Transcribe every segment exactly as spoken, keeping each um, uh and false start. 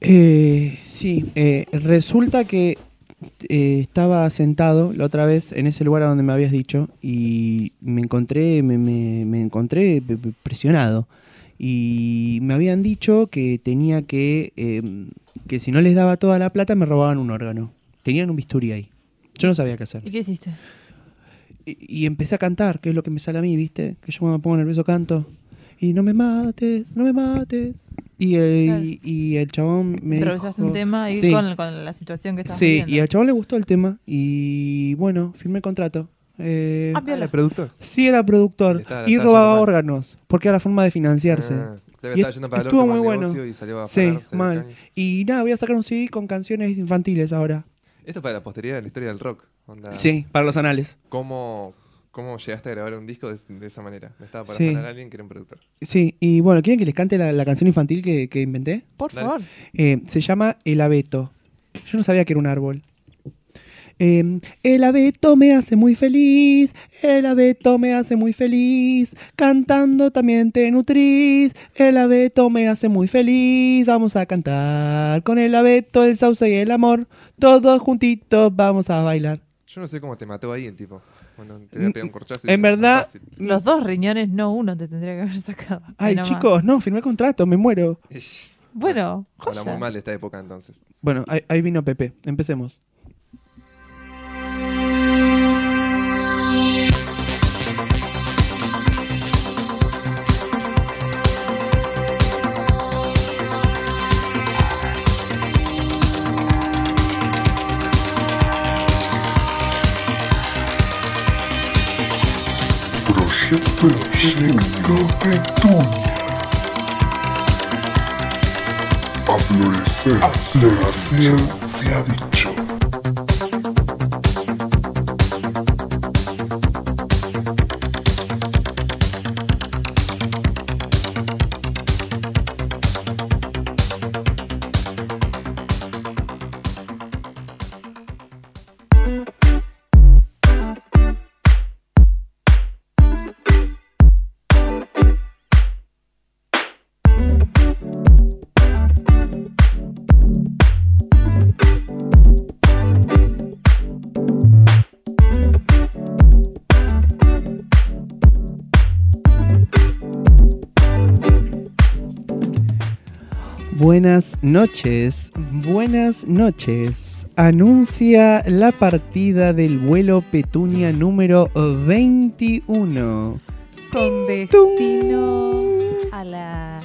Eh, sí, eh, resulta que eh, estaba sentado la otra vez en ese lugar a donde me habías dicho y me encontré, me, me, me encontré presionado. Y me habían dicho que tenía que, eh, que si no les daba toda la plata me robaban un órgano. Tenían un bisturí ahí. Yo no sabía qué hacer. ¿Y qué hiciste? Y, y empecé a cantar, que es lo que me sale a mí, ¿viste? Que yo cuando me pongo nervioso canto. Y no me mates, no me mates. Y el, Claro. y, y el chabón me Improvisaste dijo, un tema ahí sí, con, con la situación que estabas sí, viviendo. y al chabón le gustó el tema. Y bueno, firmé el contrato. Eh, Ah, Ah, viola. ¿era productor? sí, era productor. Le estaba- Y estaba robaba yendo mal. órganos, porque era la forma de financiarse. Ah, debe Y estar est- yendo para el estuvo orto muy con el bueno. negocio y salió a Sí, afanar, salió mal. al caño. Y nada, voy a sacar un C D con canciones infantiles ahora. Esto es para la posteridad de la historia del rock. Onda, Sí, para los anales. ¿Cómo, ¿Cómo llegaste a grabar un disco de, de esa manera? Me estaba para Sí. afanar a alguien que era un productor. Sí, y bueno, ¿quieren que les cante la, la canción infantil que, que inventé? Por Dale. favor. Eh, se llama El abeto. Yo no sabía que era un árbol. Eh, el abeto me hace muy feliz, el abeto me hace muy feliz, cantando también te nutrís, el abeto me hace muy feliz, vamos a cantar con el abeto, el sauce y el amor, todos juntitos vamos a bailar. Yo no sé cómo te mató ahí el tipo. Bueno, te voy a pegar un corchazo. y En no es verdad, fácil. Los dos riñones, no uno, te tendría que haber sacado. ay Ahí nomás. chicos, no, firmé contrato, me muero. Ish. Bueno, Habla joya. muy mal de esta época entonces. Bueno, ahí, ahí vino Pepe, empecemos. Proyecto Petunia. A florecer, a florecer se ha dicho. Buenas noches, buenas noches. Anuncia la partida del vuelo Petunia número veintiuno. Con destino a la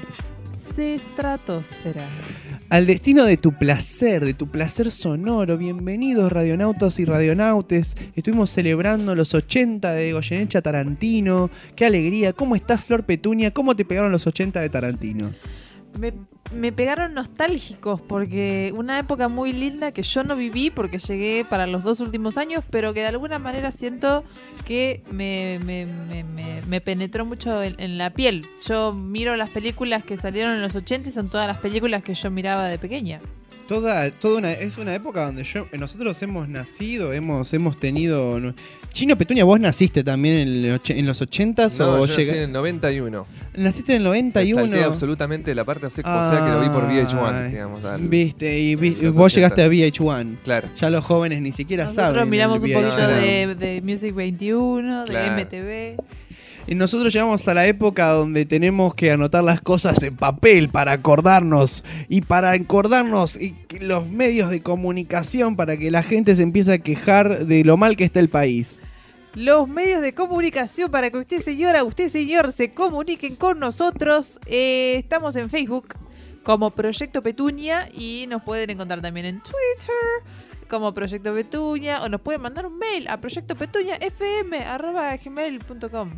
estratosfera. Al destino de tu placer, de tu placer sonoro. Bienvenidos radionautos y radionautes. Estuvimos celebrando los ochenta de Goyeneche Tarantino. Qué alegría. ¿Cómo estás, Flor Petunia? ¿Cómo te pegaron los ochenta de Tarantino? Me, me pegaron nostálgicos porque una época muy linda que yo no viví porque llegué para los dos últimos años, pero que de alguna manera siento que me, me, me, me, me penetró mucho en, en la piel. Yo miro las películas que salieron en los ochenta y son todas las películas que yo miraba de pequeña. Toda, toda una, es una época donde yo, nosotros hemos nacido, hemos, hemos tenido... Chino Petunia, ¿vos naciste también en, el och- en los ochentas No, o yo llega- nací en el noventa y uno. naciste en el noventa y uno? Me salté absolutamente la parte, o sea, o sea que lo vi por V H uno, Ay, digamos. al- Viste, y vi- los vos ochenta. llegaste a V H uno. Claro. Ya los jóvenes ni siquiera Nosotros saben. miramos el un poquito V H uno. de, de Music veintiuno, de Claro. M T V. Y nosotros llegamos a la época donde tenemos que anotar las cosas en papel para acordarnos. Y para acordarnos y que los medios de comunicación para que la gente se empiece a quejar de lo mal que está el país. Los medios de comunicación para que usted, señora, usted, señor, se comuniquen con nosotros. Eh, estamos en Facebook como Proyecto Petunia y nos pueden encontrar también en Twitter como Proyecto Petunia o nos pueden mandar un mail a proyectopetuñafm arroba gmail punto com.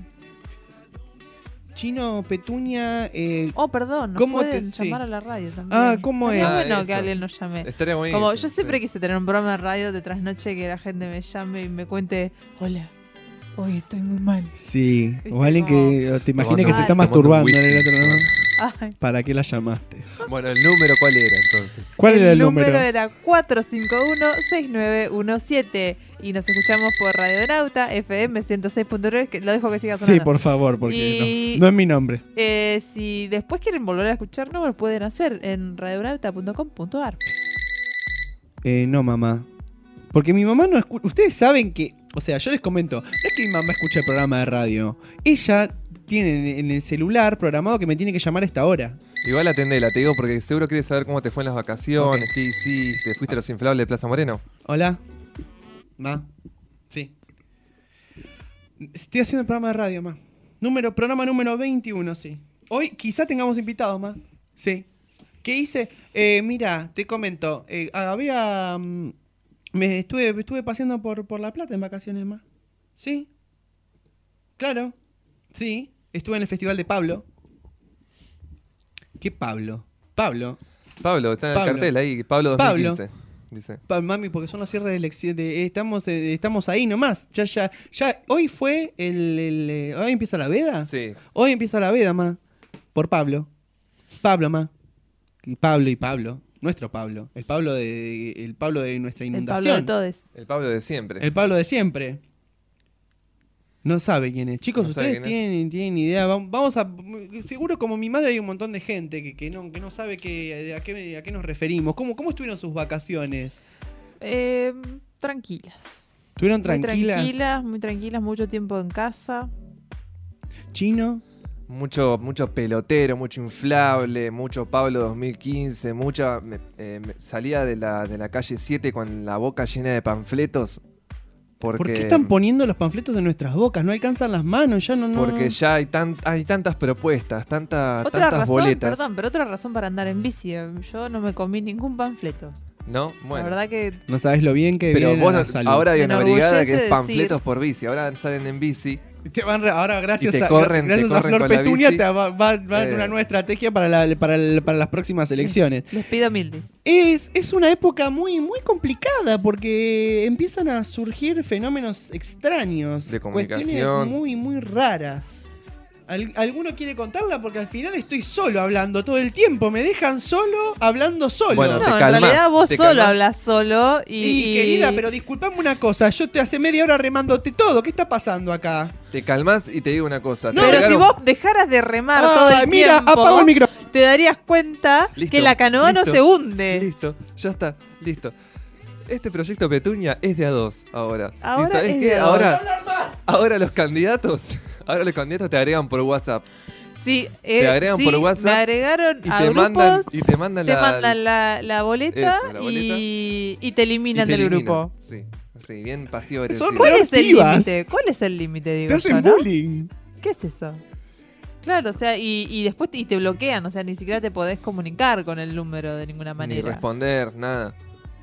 Chino Petunia... Eh, Oh, perdón, nos ¿Cómo pueden te- sí. llamar a la radio también. Ah, ¿cómo Estaría es? bueno Ah, que eso. alguien nos llame. Estaría muy Como yo siempre quise tener un programa de radio de trasnoche que la gente me llame y me cuente, hola, hoy estoy muy mal. sí, Viste, o alguien como- que te imaginas que se Tomando- está tomando masturbando whisky. en el otro, ¿no? Ay. ¿Para qué la llamaste? Bueno, ¿el número cuál era entonces? ¿Cuál era el número? El número era cuatro cinco uno, seis nueve uno siete. Y nos escuchamos por Radio Nauta, F M ciento seis punto nueve. Que lo dejo que siga sonando. Sí, por favor, porque Y- no, no es mi nombre. Eh, si después quieren volver a escucharnos, lo pueden hacer en radionauta punto com punto ar. Eh, no, mamá. Porque mi mamá no escucha. Ustedes saben que. O sea, yo les comento. No es que mi mamá escucha el programa de radio. Ella tiene en el celular programado que me tiene que llamar a esta hora. Igual atendela, te digo, porque seguro quieres saber cómo te fue en las vacaciones, qué hiciste, fuiste a los inflables de Plaza Moreno. Hola. Ma. Sí. Estoy haciendo el programa de radio, ma. Número, programa número veintiuno, sí. Hoy quizá tengamos invitados, ma. Sí. ¿Qué hice? Eh, mira, te comento. Eh, había. mm, me estuve, estuve paseando por, por La Plata en vacaciones, ma. Sí. Claro. Sí. Estuve en el festival de Pablo. ¿Qué Pablo? Pablo. Pablo, está en Pablo. el cartel ahí, Pablo dos mil quince. Pablo. Dice. Pa- mami, porque son los cierres de elecciones. De, estamos, eh, estamos ahí nomás. Ya, ya, ya. Hoy fue el, el, eh, hoy empieza la veda. Sí. Hoy empieza la veda, ma. Por Pablo. Pablo, ma. Y Pablo y Pablo. Nuestro Pablo. El Pablo de, el Pablo de nuestra El Pablo inundación. de todos. El Pablo de siempre. El Pablo de siempre. No sabe quién es. Chicos, No sabe ustedes quién es. tienen, tienen idea. Vam- Vamos a. Seguro, como mi madre, hay un montón de gente que, que, no, que no sabe que, a, qué, a qué nos referimos. ¿Cómo, ¿Cómo estuvieron sus vacaciones? Eh, tranquilas. ¿Estuvieron Muy tranquilas? tranquilas, muy tranquilas, mucho tiempo en casa. ¿Chino? Mucho, mucho pelotero, mucho inflable, mucho Pablo dos mil quince, mucha. me- eh, me- salía de la, de la calle siete con la boca llena de panfletos. Porque, ¿Por qué están poniendo los panfletos en nuestras bocas? No alcanzan las manos, ya no... no Porque ya hay, tan, hay tantas propuestas, tanta, Otra tantas razón, boletas. perdón, pero otra razón para andar en bici. Yo no me comí ningún panfleto. ¿No? La Bueno. verdad que No sabes lo bien que Pero viene vos la no- salud. ahora hay Me una brigada que es enorgullece panfletos decir- por bici. Ahora salen en bici. Te van re- ahora, gracias, Y te a, corren- gracias te a corren Flor con la Petunia, bici. te va, va- va Eh. una nueva estrategia para, la, para, el- para las próximas elecciones. les pido mil dis. Es, es una época muy, muy complicada porque empiezan a surgir fenómenos extraños. De Cuestiones comunicación. muy, muy raras. Al- ¿Alguno quiere contarla? Porque al final estoy solo hablando todo el tiempo. Me dejan solo hablando solo. Bueno, No, te en calmás, realidad vos te solo calmás. hablas solo y... Y, y- querida, pero disculpame una cosa. Yo te hace media hora remándote todo. ¿Qué está pasando acá? Te calmás y te digo una cosa. No, te Pero si pegaron- vos dejaras de remar todo Ay, el mira, tiempo, apago el micrófono. te darías cuenta Listo, que la canoa no listo, se hunde. Listo, ya está, listo. Este proyecto Petunia es de a dos ahora. Ahora ¿Y sabes es qué? de a ahora, dos. ahora los candidatos, ahora los candidatos te agregan por WhatsApp Sí, eh, Te agregan sí, por WhatsApp me agregaron y a te grupos, mandan y te mandan te la, mandan la, la boleta, Eso, la boleta. Y, y te y eliminan te del eliminan. grupo. Sí, sí, bien pasivo Son agresivo. ¿Cuál es el Reactivas. límite? ¿Cuál es el límite, digo Te hacen yo, no? bullying. ¿Qué es eso? Claro, o sea, y, y después te, y te bloquean, o sea, ni siquiera te podés comunicar con el número de ninguna Ni manera. responder, nada.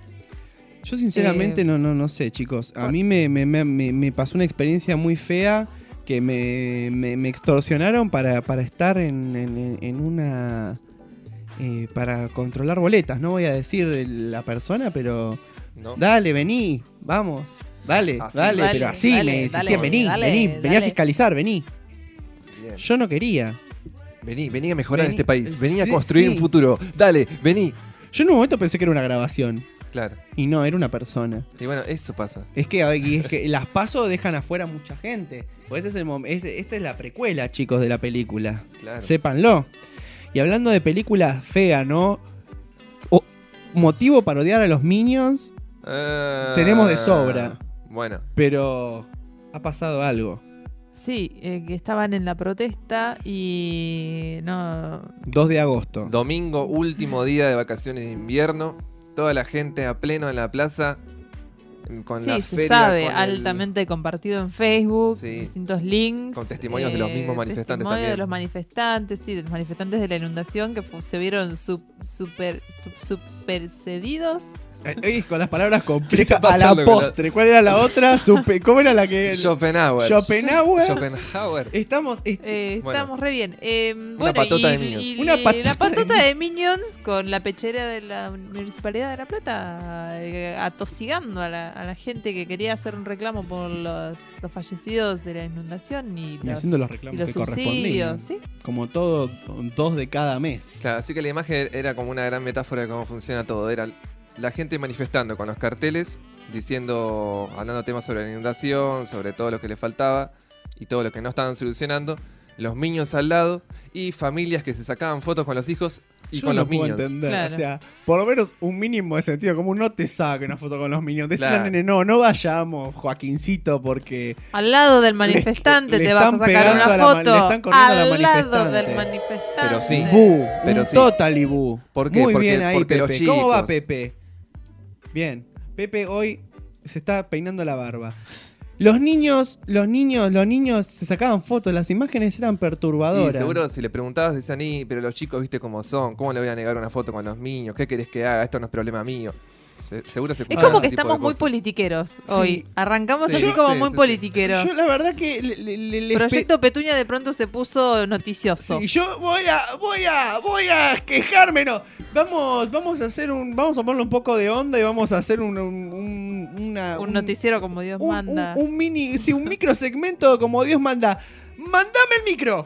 Yo sinceramente Eh, no, no, no sé, chicos. A por- mí me, me, me, me- me pasó una experiencia muy fea que me, me, me extorsionaron para, para estar en, en, en una... eh, para controlar boletas. No voy a decir el- la persona, pero... ¿No? Dale, vení, vamos. Dale, Así. dale, Dale, pero así dale, me insistían, dale, vení, dale, vení, vení a dale. fiscalizar, vení. Bien. Yo no quería. Vení, vení a mejorar Vení- este país. Vení a sí, construir sí. un futuro. Dale, vení. Yo en un momento pensé que era una grabación. Claro. Y no, era una persona. Y bueno, eso pasa. Es que, y es que las paso dejan afuera mucha gente. Pues este es el mom- este- esta es la precuela, chicos, de la película. Claro. Sépanlo. Y hablando de películas feas, ¿no? O- motivo para odiar a los Minions, Ah, tenemos de sobra. Bueno, pero ha pasado algo. Sí, eh, que estaban en la protesta y no... dos de agosto. domingo, último día de vacaciones de invierno. Toda la gente a pleno en la plaza. Con Sí, la se feria. sabe, con el- altamente compartido en Facebook, Sí. distintos links. Con testimonios de los mismos manifestantes testimonios también. de los manifestantes, sí, de los manifestantes de la inundación que fu- se vieron su- super, su- supercedidos. Eh, con las palabras complejas ¿Qué está a la pasando con la- postre. ¿Cuál era la otra? Supe- ¿Cómo era la que...? Schopenhauer. Schopenhauer. Schopenhauer. Estamos... est- Eh, Bueno. estamos re bien. Eh, bueno, patota y- de Minions. y- Una y patota la patota de de Minions con la pechera de la Municipalidad de La Plata eh, atosigando a la, a la gente que quería hacer un reclamo por los, los fallecidos de la inundación y, y los, haciendo los y reclamos los que correspondían. subsidios. ¿Sí? Como todo, dos de cada mes. Claro, así que la imagen era como una gran metáfora de cómo funciona todo. Era la gente manifestando con los carteles, diciendo, hablando temas sobre la inundación, sobre todo lo que le faltaba y todo lo que no estaban solucionando. Los Minions al lado y familias que se sacaban fotos con los hijos y Yo con no los puedo Minions. entender. Claro. O sea, por lo menos un mínimo de sentido común. No te saque una foto con los Minions. Decirle Claro. al nene, no, no vayamos, Joaquincito, porque... Al lado del manifestante le te vas a están sacar pegando una a la ma- foto. le están corriendo a la Al lado manifestante. del manifestante. Pero sí. Bu, Pero un sí. total y bu. ¿Por qué? Muy Porque- bien ahí, porque los Pepe. ¿Cómo va chicos- Pepe? Bien. Pepe hoy se está peinando la barba. Los niños, los niños, los niños se sacaban fotos, las imágenes eran perturbadoras. Y seguro si le preguntabas decían, "Y, pero los chicos viste cómo son, ¿cómo le voy a negar una foto con los niños? ¿Qué querés que haga? Esto no es problema mío." Se- seguro se Es escuchaban como que ese tipo de estamos muy cosas. politiqueros Sí. hoy. Arrancamos Sí, así sí, como sí, muy sí, sí. politiqueros. Yo la verdad que le, le- le- le- Proyecto Petunia de pronto se puso noticioso. Sí, yo voy a, voy a, voy a quejarme, no. Vamos, vamos a hacer un, vamos a ponerle un poco de onda y vamos a hacer un, un, un- una, Un noticiero como Dios un, manda. un- un mini, sí, un micro segmento como Dios manda. ¡Mándame el micro!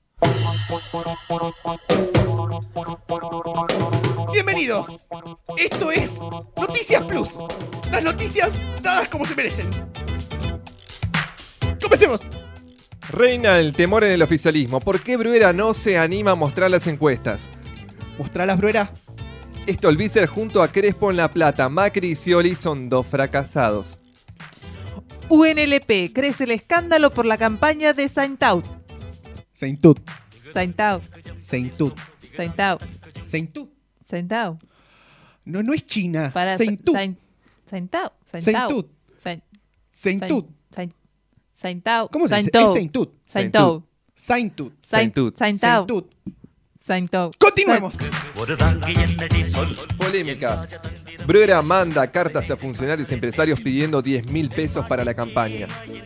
Bienvenidos. Esto es Noticias Plus. Las noticias dadas como se merecen. Comencemos. Reina el temor en el oficialismo. ¿Por qué Bruera no se anima a mostrar las encuestas? Mostralas, Bruera. Stolbizer junto a Crespo en La Plata. Macri y Scioli son dos fracasados. U N L P crece el escándalo por la campaña de Saintout. Saintut. Saintout. Saintut. Saintout. Saintut. Saintout. No, no es China. Para Saintut. Sain- Saintout. Saintut. Sain- Saintut. Sain- Saintout. ¿Cómo se dice? Saintout. Es Saintut. Saintout. Saintut. Saintut. Saintout. Saintut. Saintout. Continuemos. Polémica. Bruera manda cartas a funcionarios y empresarios pidiendo diez mil pesos para la campaña.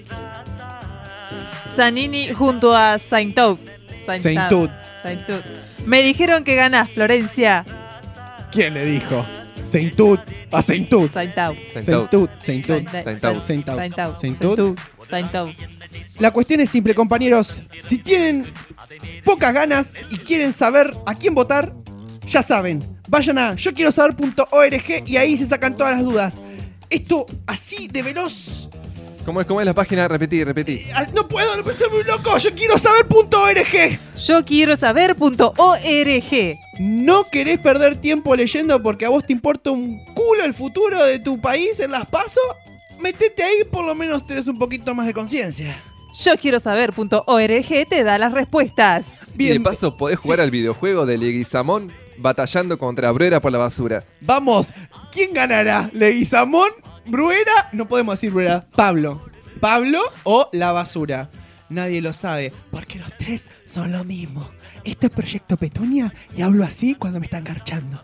Zanini junto a Saintout. Saintut. Saintout. Me dijeron que ganás, Florencia. ¿Quién le dijo? Saintut. A Saintut. Saintout. Saintout. Saintut. Saintut. Saintout. Saintout. Saintout. Saintut. Saintout. La cuestión es simple, compañeros. Si tienen pocas ganas y quieren saber a quién votar, ya saben. Vayan a yo quiero saber punto org y ahí se sacan todas las dudas. Esto así de veloz. ¿Cómo es, cómo es la página? Repetí, repetí. Ah, No puedo, no puedo, estoy muy loco. Yo quiero saber punto org. Yo quiero saber punto org. No querés perder tiempo leyendo porque a vos te importa un culo el futuro de tu país en las PASO. Metete ahí, por lo menos tenés un poquito más de conciencia. Yo quiero saber punto org te da las respuestas. Y de paso podés jugar al videojuego de Leguizamón batallando contra Bruera por la basura. Vamos, ¿quién ganará? ¿Leguizamón? ¿Bruera? No podemos decir Bruera. Pablo. ¿Pablo o la basura? Nadie lo sabe, porque los tres son lo mismo. Esto es Proyecto Petunia y hablo así cuando me están garchando.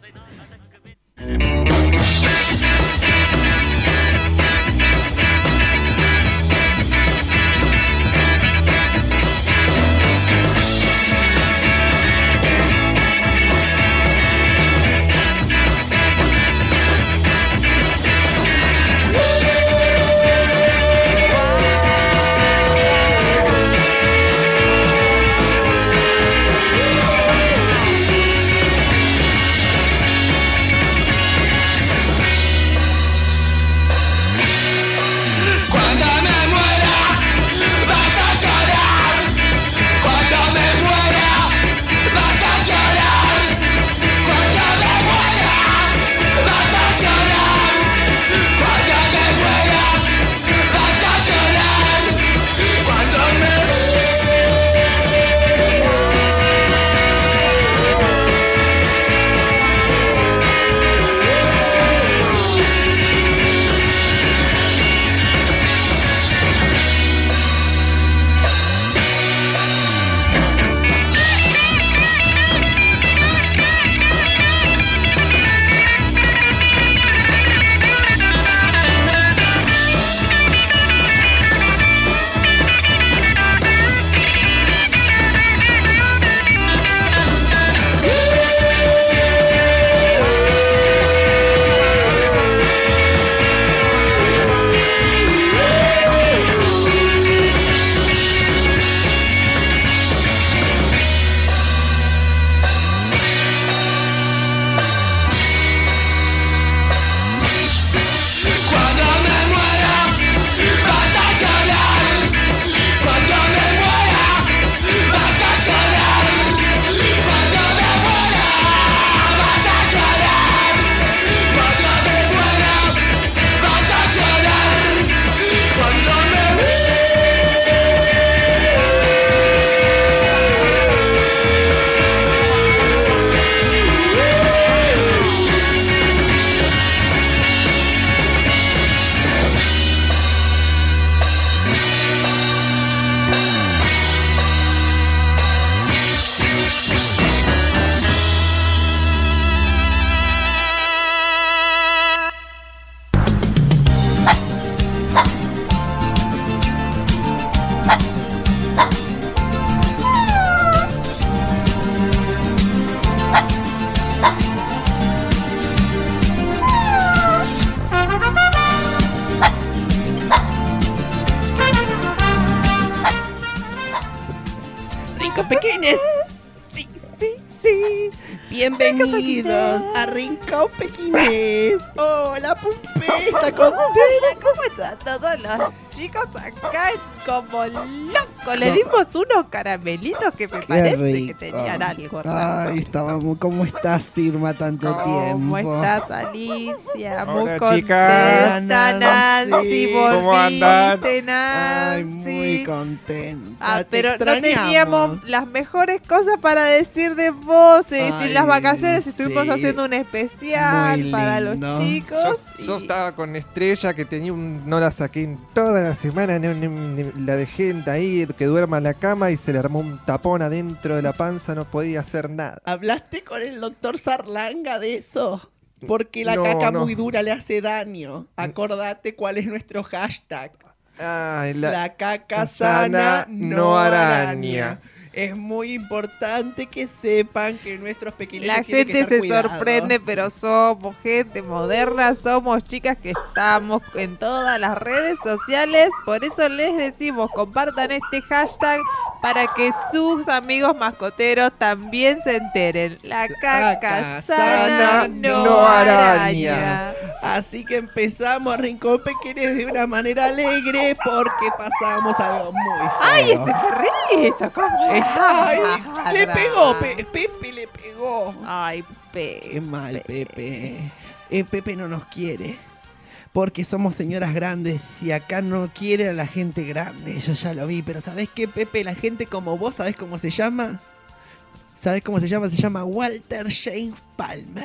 Bienvenidos a Rincón Pequinés. Hola, Pupeta, contenta. ¿Cómo están todos los chicos acá como locos? Le dimos unos caramelitos que me Qué parece rico. que tenían algo raro. Ay, estábamos. ¿Cómo estás, Irma, tanto tiempo? ¿Cómo estás, Alicia? Muy Hola, contenta, chicas. Nancy. Nancy. ¿Cómo andan? Volviste, Nancy. Ay, muy contenta. Ah, Te pero no extrañamos. teníamos las mejores cosas para decir de vos. Eh, Ay, en las vacaciones estuvimos sí. haciendo un especial Muy para los lindo. chicos. Yo, yo y- estaba con Estrella que tenía un. No la saqué en toda la semana, no, no, no, la dejé ahí que duerma en la cama y se le armó un tapón adentro de la panza, no podía hacer nada. ¿Hablaste con el doctor Sarlanga de eso? Porque la No, caca no. muy dura le hace daño. Acordate cuál es nuestro hashtag. Ay, La, la, caca sana sana, no no araña. araña. Es muy importante que sepan que nuestros pequeños La tienen que gente estar se cuidados. sorprende, pero somos gente moderna, somos chicas que estamos en todas las redes sociales. Por eso les decimos, compartan este hashtag para que sus amigos mascoteros también se enteren. La caca caca sana sana no no araña. araña. Así que empezamos Rincón Pequeños de una manera alegre porque pasamos algo muy feo. ¡Ay, este perrito! ¿Cómo Ay, está? le pegó, Pe- Pepe le pegó. Ay, Pepe. Qué mal, Pepe. Eh, Pepe no nos quiere. Porque somos señoras grandes y acá no quiere a la gente grande. Yo ya lo vi, pero ¿sabés qué, Pepe? La gente como vos, ¿sabés cómo se llama? ¿Sabés cómo se llama? Se llama Walter James Palmer.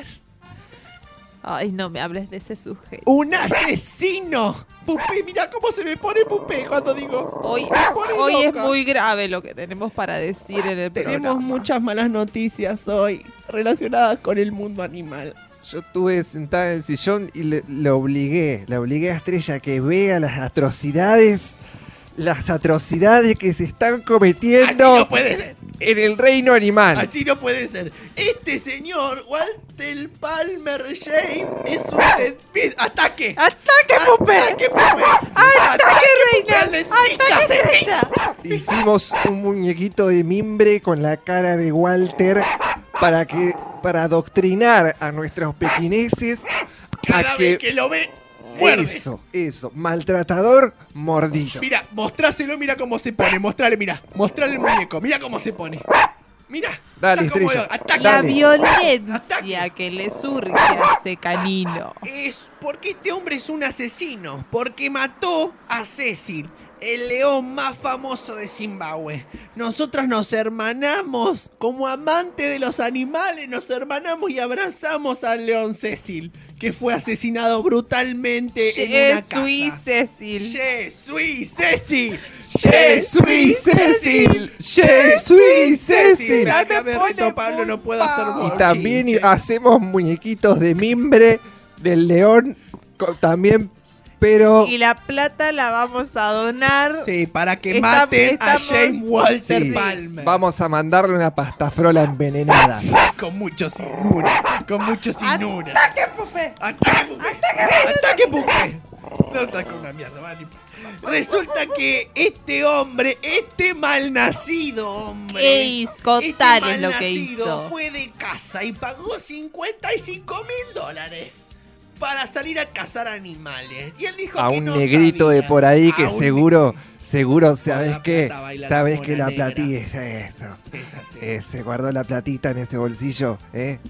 Ay, no me hables de ese sujeto. ¡Un asesino! Pupé, mira cómo se me pone Pupé cuando digo. Hoy, se pone hoy es loca. muy grave lo que tenemos para decir en el Tenemos programa. muchas malas noticias hoy relacionadas con el mundo animal. Yo estuve sentada en el sillón y le, le obligué, le obligué a Estrella a que vea las atrocidades, las atrocidades que se están Así cometiendo no puede ser. en el reino animal. Así no puede ser. Este señor, Walter Palmer James, es un despi- ¡Ataque! ¡Ataque, Pupé! ¡Ataque, Pupé! ¡Ataque, Pupé al reina! dentista, ¡Ataque, asesino! ella! Hicimos un muñequito de mimbre con la cara de Walter para que para adoctrinar a nuestros pequineses Cada a vez que, que lo ve, muerde. eso, eso, maltratador mordido. Mira, mostráselo, mira cómo se pone. Mostrale, mira. Mostrale el muñeco. Mira cómo se pone. Mira. Dale, Está como- Estrella. Ataque. La Dale. violencia Ataque. que le surge a ese canino. Es porque este hombre es un asesino. Porque mató a Cecil, el león más famoso de Zimbabue. Nosotros nos hermanamos como amantes de los animales. Nos hermanamos y abrazamos al león Cecil, que fue asesinado brutalmente en una casa. Jesús Cecil. ¡Jesús Cecil! ¡Jesús Cecil! ¡Jesús Cecil! Mira, Me acá me pone reto Pablo, muy no puedo hacer pavo. Y bochinche. también hacemos muñequitos de mimbre del león co- también, pero Y la plata la vamos a donar. Sí, para que Está- maten a estamos- James Walter sí, Palmer. vamos a mandarle una pastafrola envenenada. Con mucho sinura. Con mucho sinura. ¡Ataque, Pupé! ¡Ataque, Pupé! ¡Ataque, Pupé! No ataque una mierda, vale. Resulta que este hombre, este malnacido hombre. ¿Qué hizo? Contales este lo que malnacido hizo. fue de casa y pagó cincuenta y cinco mil dólares para salir a cazar animales. Y él dijo A que un no negrito sabía. de por ahí que A un seguro, seguro, Con ¿sabes la qué? plata baila la ¿Sabes mona que la negra. platilla es eso? Es así. Eh, se guardó la platita en ese bolsillo, ¿eh?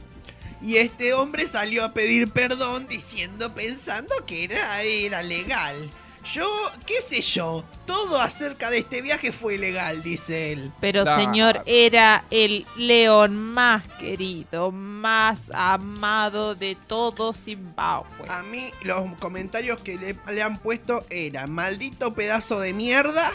Y este hombre salió a pedir perdón diciendo, pensando que era, era legal. Yo, qué sé yo, todo acerca de este viaje fue legal, dice él. Pero Nah. señor, era el león más querido, más amado de todo Zimbabue. A mí los comentarios que le, le han puesto eran, maldito pedazo de mierda.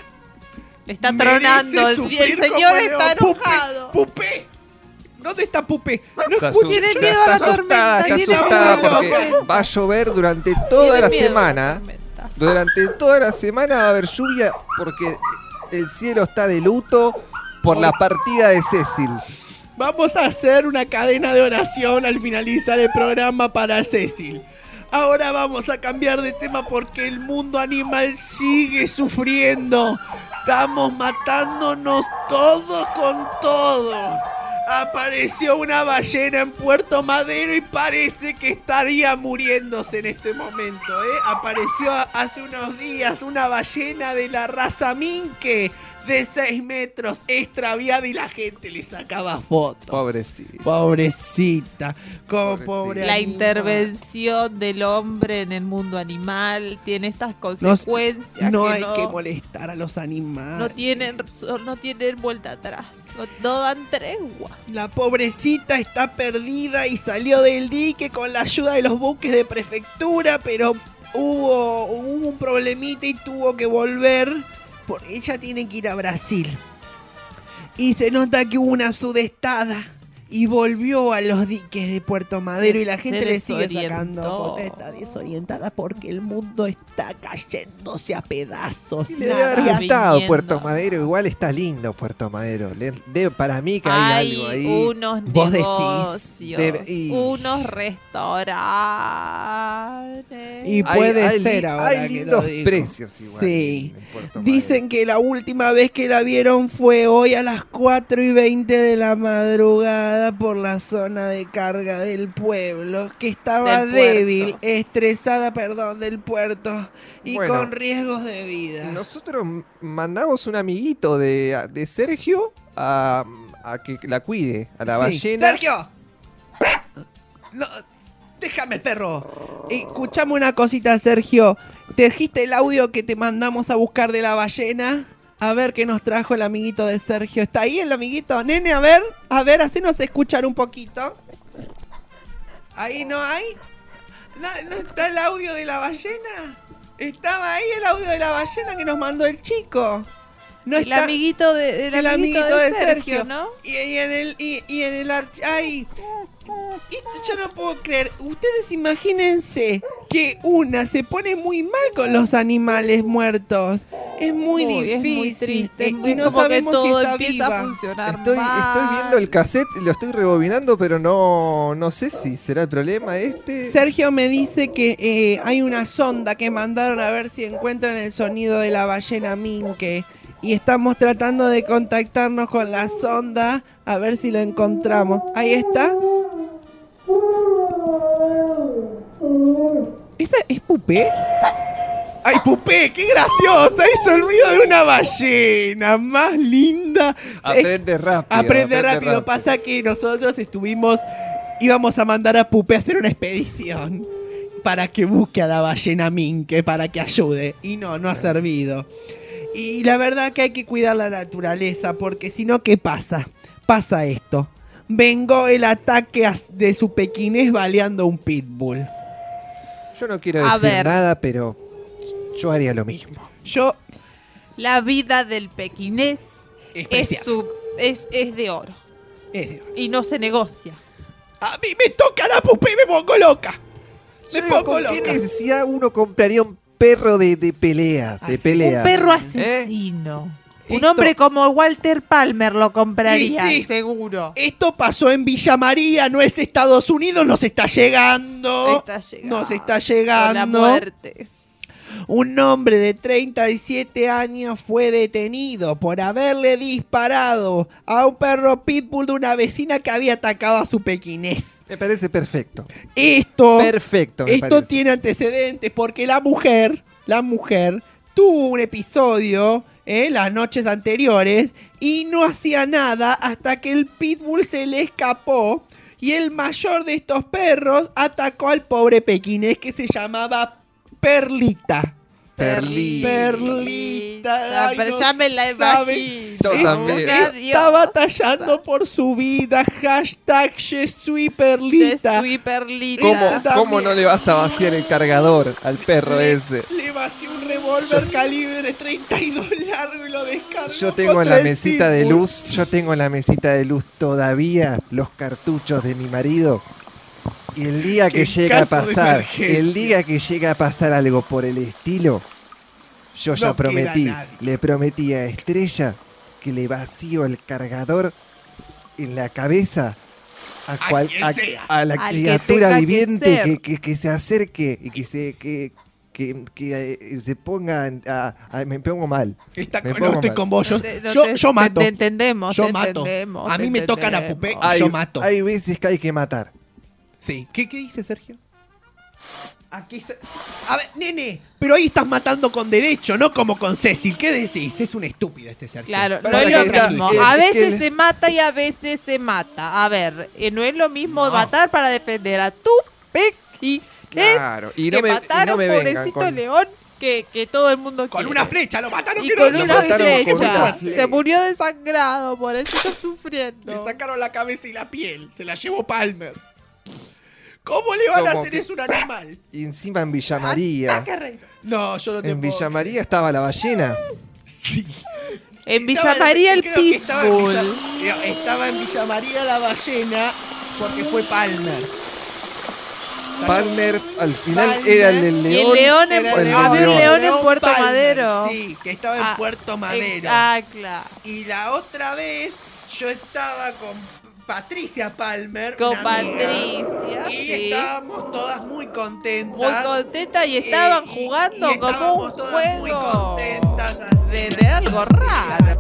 Está merece tronando, el, sufrir el como señor león". está Pupe, enojado. Pupé. ¿Dónde está Pupé? No Está escucho. Tiene asustada, miedo a la está tormenta. Está tiene asustada miedo a la porque tormenta. va a llover durante toda Tiene la miedo a la semana. tormenta. Durante toda la semana va a haber lluvia porque el cielo está de luto por la partida de Cecil. Vamos a hacer una cadena de oración al finalizar el programa para Cecil. Ahora vamos a cambiar de tema porque el mundo animal sigue sufriendo. Estamos matándonos todos con todos. Apareció una ballena en Puerto Madero y parece que estaría muriéndose en este momento, ¿eh? Apareció hace unos días una ballena de la raza minke de seis metros, extraviada, y la gente le sacaba fotos. Pobrecito. Pobrecita, como Pobrecita. pobre La animal. intervención del hombre en el mundo animal tiene estas consecuencias. No que hay no, que molestar a los animales. no tienen, no tienen vuelta atrás. No, no dan tregua. La pobrecita está perdida y salió del dique con la ayuda de los buques de prefectura, pero hubo, hubo un problemita y tuvo que volver, porque ella tiene que ir a Brasil. Y se nota que hubo una sudestada y volvió a los diques de Puerto Madero, Se- y la gente se le sigue desorientó. sacando fotos. Está desorientada porque el mundo está cayéndose a pedazos. Y le debe haber Nadie- gustado viniendo. Puerto Madero. Igual está lindo Puerto Madero. Le- debe- para mí que hay, Hay algo ahí. unos Vos decís. negocios, Debe- y- unos restaurantes. Y Hay- puede hay li- ser ahora hay que lo lindos digo. precios igual. Sí. en- en Puerto Dicen que la última vez que la vieron fue hoy a las cuatro y veinte de la madrugada por la zona de carga del pueblo, que estaba Del puerto. débil, estresada, perdón, del puerto, y Bueno. con riesgos de vida. Nosotros m- mandamos un amiguito de, de Sergio a, a que la cuide, a la Sí. ballena. ¡Sergio! No, déjame, perro. Escuchame una cosita, Sergio. ¿Te dijiste el audio que te mandamos a buscar de la ballena? A ver qué nos trajo el amiguito de Sergio. ¿Está ahí el amiguito? Nene, a ver, a ver, hacenos escuchar un poquito. ¿Ahí no hay? ¿No, no está el audio de la ballena? Estaba ahí el audio de la ballena que nos mandó el chico. No el está... amiguito de, el el amiguito amiguito de de Sergio, Sergio. ¿no? Y, y en el y, y en el arch- ay, esto yo no puedo creer. Ustedes imagínense que una se pone muy mal con los animales muertos. Es muy Uy, difícil. es muy triste. eh, Es y no como que sabemos todo si está empieza viva. a funcionar Estoy, mal. estoy viendo el cassette, lo estoy rebobinando, pero no, no sé si será el problema este. Sergio me dice que eh, hay una sonda que mandaron a ver si encuentran el sonido de la ballena minke. Y estamos tratando de contactarnos con la sonda a ver si lo encontramos. Ahí está. ¿Esa es Pupé? ¡Ay, Pupé! ¡Qué graciosa! Hizo el ruido de una ballena. Más linda. Aprende rápido. Aprende rápido. Pasa que nosotros estuvimos... Íbamos a mandar a Pupé a hacer una expedición para que busque a la ballena minke, para que ayude. Y no, no ha servido. Y la verdad que hay que cuidar la naturaleza, porque si no, ¿qué pasa? Pasa esto. Vengó el ataque as- de su pequinés baleando un pitbull. Yo no quiero A decir ver. nada, pero yo haría lo mismo. Yo... La vida del pequinés Es es, preciada. su, es, es de oro eh, y no se negocia. a mí me toca la Pupé y me pongo loca. Me Yo digo, pongo ¿con qué loca. necesidad uno compraría un perro de, de pelea? De Así. pelea. Un perro ¿Eh? asesino. Un Esto- hombre como Walter Palmer lo compraría, Y sí. seguro. Esto pasó en Villa María, no es Estados Unidos, nos está llegando. Está llegando. Nos está Con la llegando. muerte. Un hombre de treinta y siete años fue detenido por haberle disparado a un perro pitbull de una vecina que había atacado a su pequinés. Me parece perfecto. Esto, Perfecto. me esto parece. tiene antecedentes porque la mujer, la mujer tuvo un episodio eh, las noches anteriores y no hacía nada hasta que el pitbull se le escapó y el mayor de estos perros atacó al pobre pequinés que se llamaba Perlita. Perlita. Perlita. Ay, Pero no ya me la saben. imagino. Yo Eh, también. eh, Está batallando por su vida. Hashtag Je suis Perlita. Je suis Perlita. ¿Cómo, También. ¿Cómo no le vas a vaciar el cargador al perro Le- ese? Le vació un revólver calibre treinta y dos largo y lo descargó. Yo tengo en contra la el mesita de pitbull. luz, yo tengo en la mesita de luz todavía los cartuchos de mi marido. Y el día Que que en llega a caso de pasar, emergencia. el día que llega a pasar algo por el estilo, yo ya No queda prometí, nadie. le prometí a Estrella que le vacío el cargador en la cabeza a, cual- quien a- sea. a la Al que criatura tenga que viviente ser. que, que- que se acerque y que se que, que, que eh, se ponga a, a- me pongo mal. Está Me con- pongo no estoy mal. con vos. Yo, No te- no yo, te- yo mato. Te, te entendemos. Yo te mato. entendemos, A te mí me tocan a entendemos. Pupé. Hay, yo mato. hay veces que hay que matar. Sí. ¿Qué, qué dice Sergio? Aquí se... A ver, nene, pero ahí estás matando con derecho, no como con Cecil. ¿Qué decís? Es un estúpido este Sergio. Claro, no Pasa es que lo está- mismo. eh, A es veces que- se mata y a veces se mata. A ver, eh, no es lo mismo No. matar para defender a tu Pequi, que Claro, y es no que me, y matar a no un me vengan pobrecito con- león que, que todo el mundo Con quiere. una flecha lo mataron. Y que con no, lo una mataron con flecha. una flecha. Se murió desangrado, por eso está Le sufriendo. sacaron la cabeza y la piel. Se la llevó Palmer. ¿Cómo le van a ¿Cómo hacer que- eso a un animal? Y encima en Villa María. Ataque, rey. No, yo no te En puedo Villa creer. María estaba la ballena. Sí. En Villa Estaba en- María el creo que estaba en Villa- pitbull. Estaba en Villa María la ballena porque fue Palmer. Palmer al final Palmer. era el del Y el león. león en, Era el había un león. león en Puerto Palmer, Madero. Sí, que estaba en Ah, Puerto Eh, Madero. Ah, claro. Y la otra vez yo estaba con Patricia Palmer. Con una amiga, Patricia, y sí. estábamos todas muy contentas. Muy contenta y estaban Eh, y- jugando y como un estábamos todas muy juego contentas, así, de, de algo raro.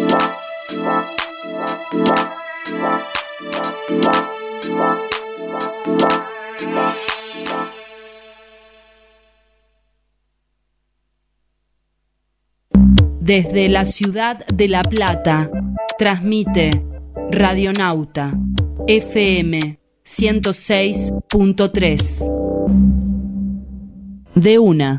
Desde la ciudad de La Plata, transmite Radionauta F M ciento seis punto tres. De una.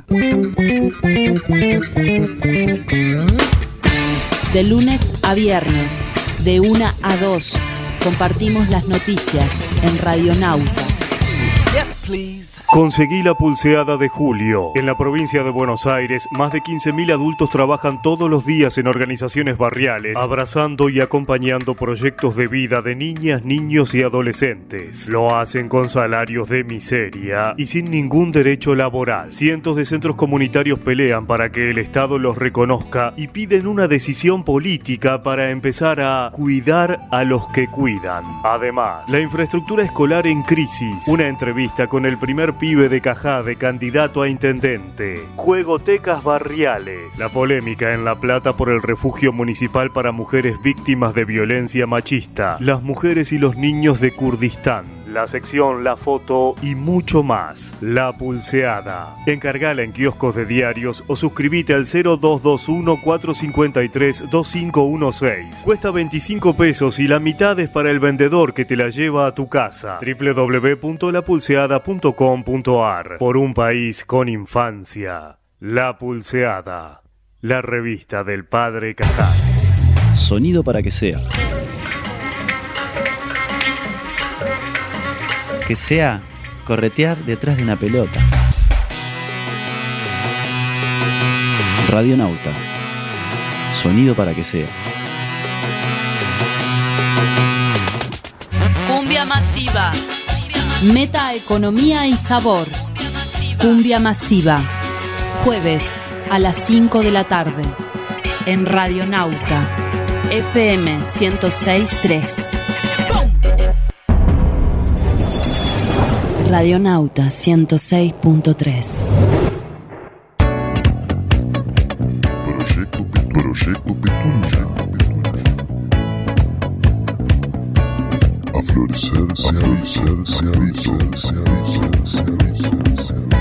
De lunes a viernes, de una a dos, compartimos las noticias en Radionauta. Conseguí la pulseada de julio. En la provincia de Buenos Aires, más de quince mil adultos trabajan todos los días en organizaciones barriales, abrazando y acompañando proyectos de vida de niñas, niños y adolescentes. Lo hacen con salarios de miseria y sin ningún derecho laboral. Cientos de centros comunitarios pelean para que el Estado los reconozca y piden una decisión política para empezar a cuidar a los que cuidan. Además, la infraestructura escolar en crisis. Una entrevista con el primer pibe de Cajade, candidato a intendente. Juegotecas barriales. La polémica en La Plata por el refugio municipal para mujeres víctimas de violencia machista. Las mujeres y los niños de Kurdistán. La sección, la foto y mucho más. La Pulseada. Encargala en kioscos de diarios o suscríbete al cero dos dos uno, cuatro cinco tres, dos cinco uno seis. Cuesta veinticinco pesos y la mitad es para el vendedor que te la lleva a tu casa. doble u doble u doble u punto la pulseada punto com punto a r. Por un país con infancia. La Pulseada. La revista del padre Cajal. Sonido para que sea. Que sea corretear detrás de una pelota. Radionauta. Sonido para que sea. Cumbia masiva. Meta economía y sabor. Cumbia masiva. Jueves a las cinco de la tarde. En Radionauta F M ciento seis punto tres. Radionauta ciento seis punto tres. Proyecto, proyecto Petunia. A florecer, se avisa, se avisa, se avisa, se avisa, se avisa.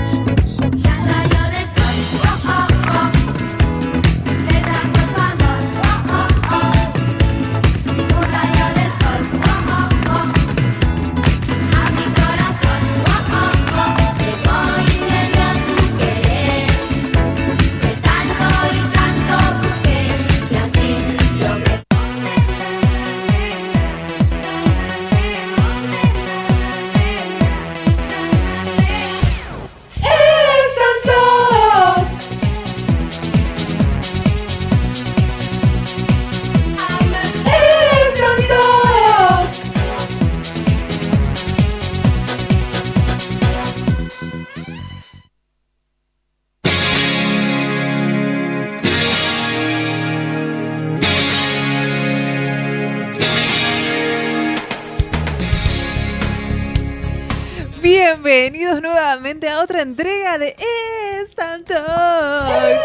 Bienvenidos nuevamente a otra entrega de Instant Talk.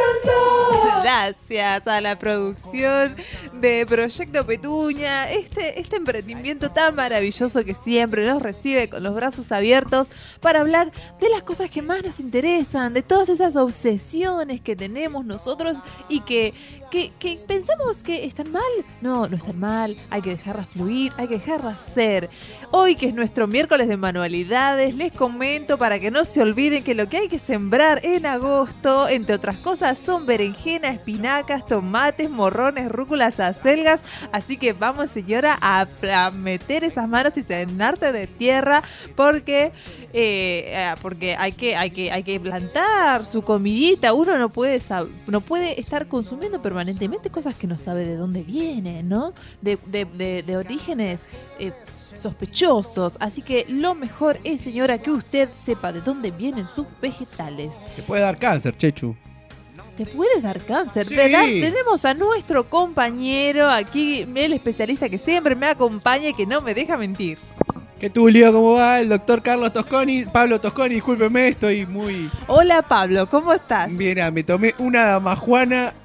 Gracias a la producción de Proyecto Petunia, este, este emprendimiento tan maravilloso que siempre nos recibe con los brazos abiertos para hablar de las cosas que más nos interesan, de todas esas obsesiones que tenemos nosotros y que, que, que pensamos que están mal. No, no están mal, hay que dejarlas fluir, hay que dejarlas ser. Hoy, que es nuestro miércoles de manualidades, les comento para que no se olviden que lo que hay que sembrar en agosto, entre otras cosas, son berenjenas, espinacas, tomates, morrones, rúculas, acelgas. Así que vamos, señora, a, a meter esas manos y llenarse de tierra porque, eh, porque hay que, hay que, hay que plantar su comidita. Uno no puede, sab- no puede estar consumiendo permanentemente cosas que no sabe de dónde vienen, ¿no? De, de, de, de orígenes eh, sospechosos. Así que lo mejor es, señora, que usted sepa de dónde vienen sus vegetales. Te puede dar cáncer, Chechu. Te puede dar cáncer, Sí. ¿verdad? Tenemos a nuestro compañero aquí, el especialista que siempre me acompaña y que no me deja mentir. ¿Qué Tulio? ¿Cómo va? El doctor Carlos Tosconi. Pablo Tosconi, discúlpeme, estoy muy... Hola, Pablo, ¿cómo estás? Mira, me tomé una damajuana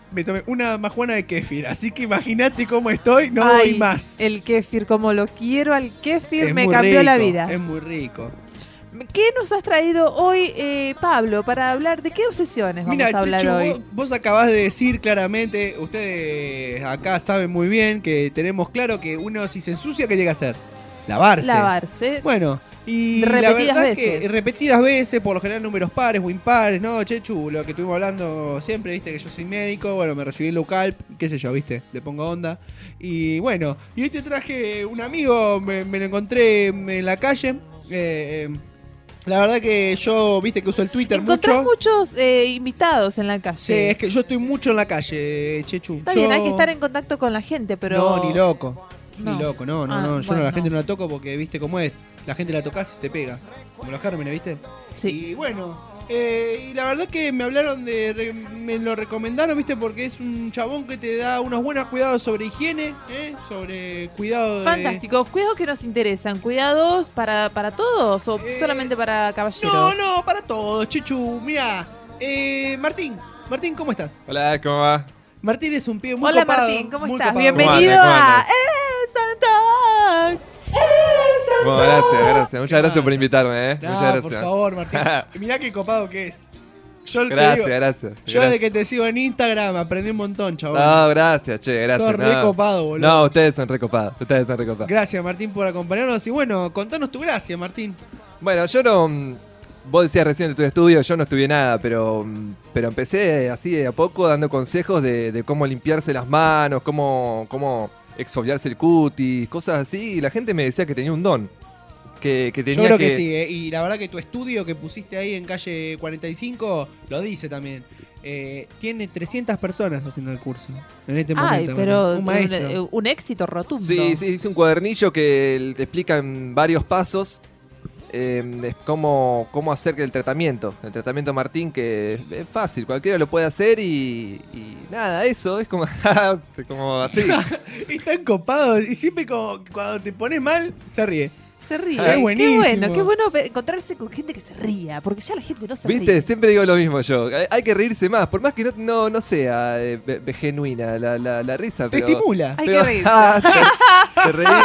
me tomé una majuana de kéfir. Así que imagínate cómo estoy, no Ay, doy más. El kéfir, como lo quiero al kéfir, Es me muy cambió la rico, vida. Es muy rico. ¿Qué nos has traído hoy, eh, Pablo, para hablar de qué obsesiones vamos Mira, a hablar Chechu, hoy? vos, vos acabás de decir claramente, ustedes acá saben muy bien que tenemos claro que uno si se ensucia, ¿qué llega a hacer? Lavarse. Lavarse. Bueno, y la Repetidas verdad veces. que repetidas veces, por lo general números pares o impares, ¿no? Chechu, lo que estuvimos hablando siempre, viste que yo soy médico, bueno, me recibí en Lucalp, qué sé yo, viste, le pongo onda. Y bueno, y hoy te traje un amigo, me, me lo encontré en la calle, eh, la verdad que yo, viste que uso el Twitter Encontrás mucho. muchos eh, invitados en la calle. Sí, es que yo estoy mucho en la calle, Chechu. Está Yo- bien, hay que estar en contacto con la gente, pero... No, ni loco. No. Ni loco, no, no, Ah, no. Yo bueno, no, la gente no. no la toco porque, viste cómo es. La gente la tocas y te pega. Como los gérmenes, ¿viste? Sí. Y bueno, eh, y la verdad que me hablaron de. re- me lo recomendaron, ¿viste? Porque es un chabón que te da unos buenos cuidados sobre higiene, ¿eh? Sobre cuidado de. Fantástico. Cuidados que nos interesan. ¿Cuidados para, para todos o Eh, solamente para caballeros? No, no, para todos, Chechu. Mira, eh, Martín. Martín, ¿cómo estás? Hola, ¿cómo va? Martín es un pibe muy Hola copado, Martín, ¿cómo muy estás? copado. Bienvenido ¿Cómo andas? a ¿Cómo andas? Esta Bueno, gracias, gracias. Muchas gracias por invitarme, ¿eh? No, Muchas gracias. por favor, Martín. Mirá qué copado que es. Yo te Gracias, digo, gracias. Yo Gracias. desde que te sigo en Instagram aprendí un montón, chabón. No, gracias, che, gracias. Sos no. re copado, boludo. No, ustedes son recopados. Ustedes son recopados. Gracias, Martín, por acompañarnos. Y bueno, contanos tu gracia, Martín. Bueno, yo no. mm, Vos decías recién de tu estudio, yo no estudié nada, pero, mm, pero empecé así de a poco dando consejos de, de cómo limpiarse las manos, cómo, cómo exfoliarse el cutis, cosas así. Y la gente me decía que tenía un don. Que, que tenía Yo creo que, sí, ¿eh? Y la verdad que tu estudio que pusiste ahí en calle cuarenta y cinco lo dice también. Eh, tiene trescientas personas haciendo el curso en este momento. Ay, pero Martín. un un, maestro. un éxito rotundo. Sí, sí, hice un cuadernillo que te explica en varios pasos eh, de cómo, cómo hacer el tratamiento. El tratamiento Martín, que es, es fácil, cualquiera lo puede hacer y, y nada, eso es como, como así. Es tan copado y siempre como, cuando te pones mal, se ríe. Se ríe. Ay, Qué buenísimo. bueno, qué bueno ver- encontrarse con gente que se ría, porque ya la gente no se ¿Viste? ríe. Siempre digo lo mismo yo. Hay, hay que reírse más, por más que no, no, no sea eh, be- be- genuina la, la, la risa. Te pero, estimula. Hay pero- que reírse. te, te reís.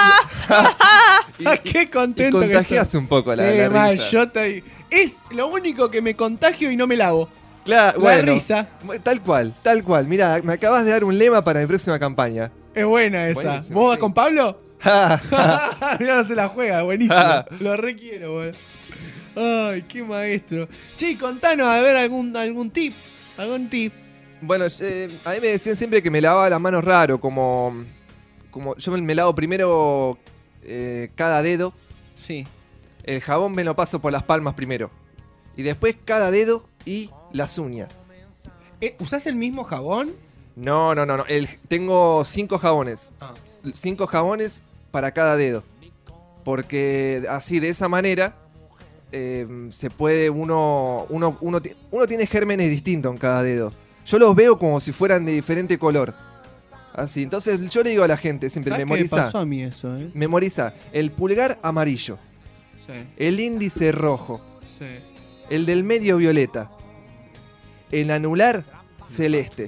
y, Ah, qué y contento que contagias estoy. un poco la, Sí, la mal, risa. yo estoy. Es lo único que me contagio y no me lavo. Claro, La bueno, risa. Tal cual, tal cual. Mira, me acabas de dar un lema para mi próxima campaña. Es buena esa. Buenísimo, ¿Vos vas sí. con Pablo? Mirá, no se la juega, buenísimo. Lo requiero, boludo. Ay, qué maestro. Che, contanos a ver algún, algún tip. Algún tip. Bueno, eh, a mí me decían siempre que me lavaba las manos raro, como, como yo me lavo primero eh, cada dedo. Sí. El jabón me lo paso por las palmas primero. Y después cada dedo y las uñas. Eh, ¿Usás el mismo jabón? No, no, no, no. El- tengo cinco jabones. Ah. Cinco jabones para cada dedo. Porque así, de esa manera, eh, se puede uno uno, uno. ti- uno tiene gérmenes distintos en cada dedo. Yo los veo como si fueran de diferente color. Así, entonces yo le digo a la gente siempre, ¿Sabés qué me memoriza. pasó a mí eso, eh? Memoriza el pulgar amarillo, Sí, el índice rojo, sí. el del medio violeta, el anular celeste,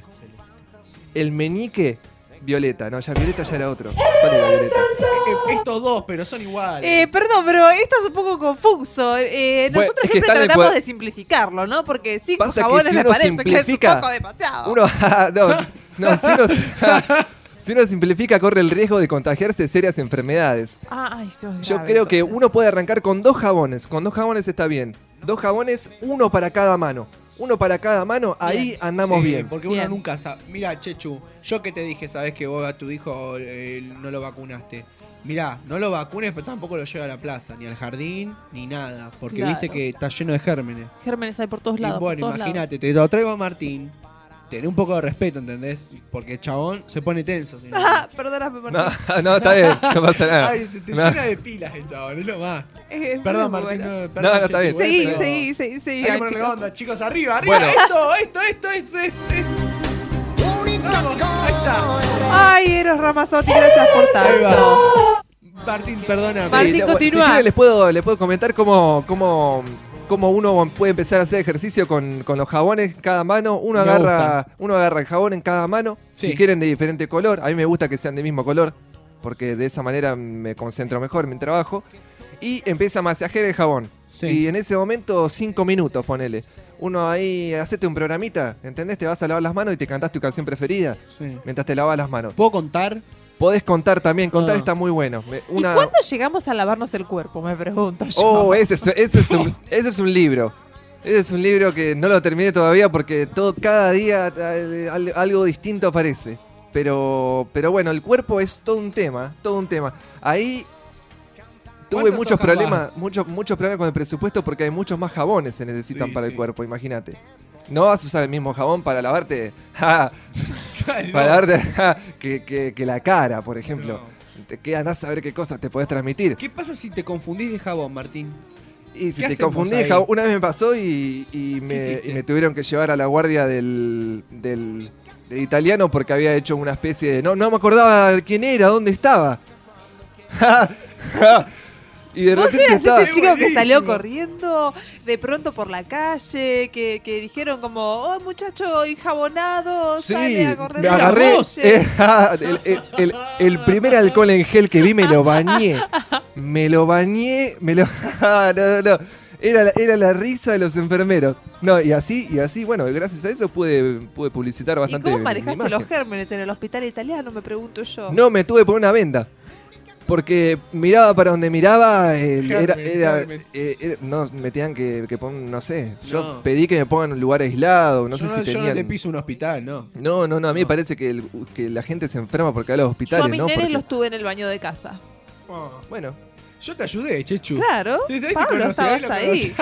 el meñique violeta. No, ya violeta ya era otro. ¿Cuál era violeta? Eh, estos dos, pero son iguales. Eh, perdón, pero esto es un poco confuso. Eh, Bueno, nosotros es que siempre está en el tratamos poder- de simplificarlo, ¿no? Porque cinco Pasa que jabones si me uno parece que es un simplifica, poco demasiado. Uno, no, no, si uno, si uno simplifica corre el riesgo de contagiarse de serias enfermedades. Ah, ay, Dios, Yo grave, creo que entonces. uno puede arrancar con dos jabones. Con dos jabones está bien. Dos jabones, uno para cada mano. Uno para cada mano, ahí Bien. andamos Sí, bien. Porque Bien. uno nunca sabe. Mira, Chechu, yo que te dije, sabes que vos a tu hijo eh, no lo vacunaste. Mirá, no lo vacunes, pero tampoco lo lleva a la plaza, ni al jardín, ni nada. Porque Claro. viste que está lleno de gérmenes. Gérmenes hay por todos Y lados. bueno, por todos imagínate, te lo traigo a Martín. Tené un poco de respeto, ¿entendés? Porque el chabón se pone tenso. si no. lados. Ah, perdóname, por No, no, está bien, no pasa nada. Ay, se te No. llena de pilas el chabón, es lo más. Es Perdón, muy Martín. bueno. No, perdón, No, no, está Chechu, bien. eh, Sí, pero sí, sí, sí. Hay que ay, ponerle chicos. onda, chicos, arriba, arriba. Bueno. Esto, esto, esto, esto, esto. Vamos, ahí está. Ay, Eros Ramazzotti, gracias por Ahí va. tanto. Martín, perdóname. Martín, Sí, continúa. Si quieren les puedo, les puedo comentar cómo, cómo, cómo uno puede empezar a hacer ejercicio con, con los jabones en cada mano. Uno Me agarra, uno agarra el jabón en cada mano, Sí. si quieren de diferente color. A mí me gusta que sean del mismo color, porque de esa manera me concentro mejor en mi trabajo. Y empieza a masajear el jabón. Sí. Y en ese momento, cinco minutos, ponele. Uno ahí, hacete un programita, ¿entendés? Te vas a lavar las manos y te cantás tu canción preferida Sí. mientras te lavas las manos. ¿Puedo contar? Podés contar también, contar Ah. está muy bueno. Me- Una... ¿Y cuándo llegamos a lavarnos el cuerpo? Me pregunto yo. Oh, ese es, ese, es un, ese es un libro. Ese es un libro que no lo terminé todavía porque todo, cada día eh, al- algo distinto aparece. Pero, pero bueno, el cuerpo es todo un tema, todo un tema. Ahí tuve ¿Cuántas muchos hojas problemas, vas? muchos, muchos problemas con el presupuesto porque hay muchos más jabones se necesitan Sí, para sí. el cuerpo, imagínate. No vas a usar el mismo jabón para lavarte, ja, Claro. para lavarte ja, que, que- que la cara, por ejemplo. Te quedan a saber qué cosas te podés transmitir. ¿Qué pasa si te confundís de jabón, Martín? Y si ¿Qué te hacemos confundí, ahí? jabón- una vez me pasó y, y me, hiciste? y me tuvieron que llevar a la guardia del, del, del italiano porque había hecho una especie de... No, no me acordaba de quién era, dónde estaba. Y de ¿Vos repente eras estaba... ese chico que salió buenísimo. corriendo de pronto por la calle, que, que dijeron como, oh muchacho enjabonado, Sí, sale a correr me en la agarré. calle"? eh, el, el- el- el primer alcohol en gel que vi me lo bañé. Me lo bañé, me lo. no, no, no. Era, la- era la risa de los enfermeros. No, y así, y así, bueno, gracias a eso pude, pude publicitar ¿Y bastante. cómo mi manejaste imagen. los gérmenes en el hospital italiano? Me pregunto yo. No, me tuve que poner una venda. Porque miraba para donde miraba, el- era, Germen, era- germen. eh, era- no, me tenían que, que poner, no sé. Yo No. pedí que me pongan en un lugar aislado, no yo, sé no, si yo no tenían. le piso un hospital, ¿no? No, no, no, a mí me No. parece que, el- que la gente se enferma porque va a los yo hospitales, a mis ¿no? nenes Porque- los tuve en el baño de casa. Bueno, Yo te ayudé, Chechu. Claro, Desde ahí te Pablo, conocí, ahí estabas lo ahí.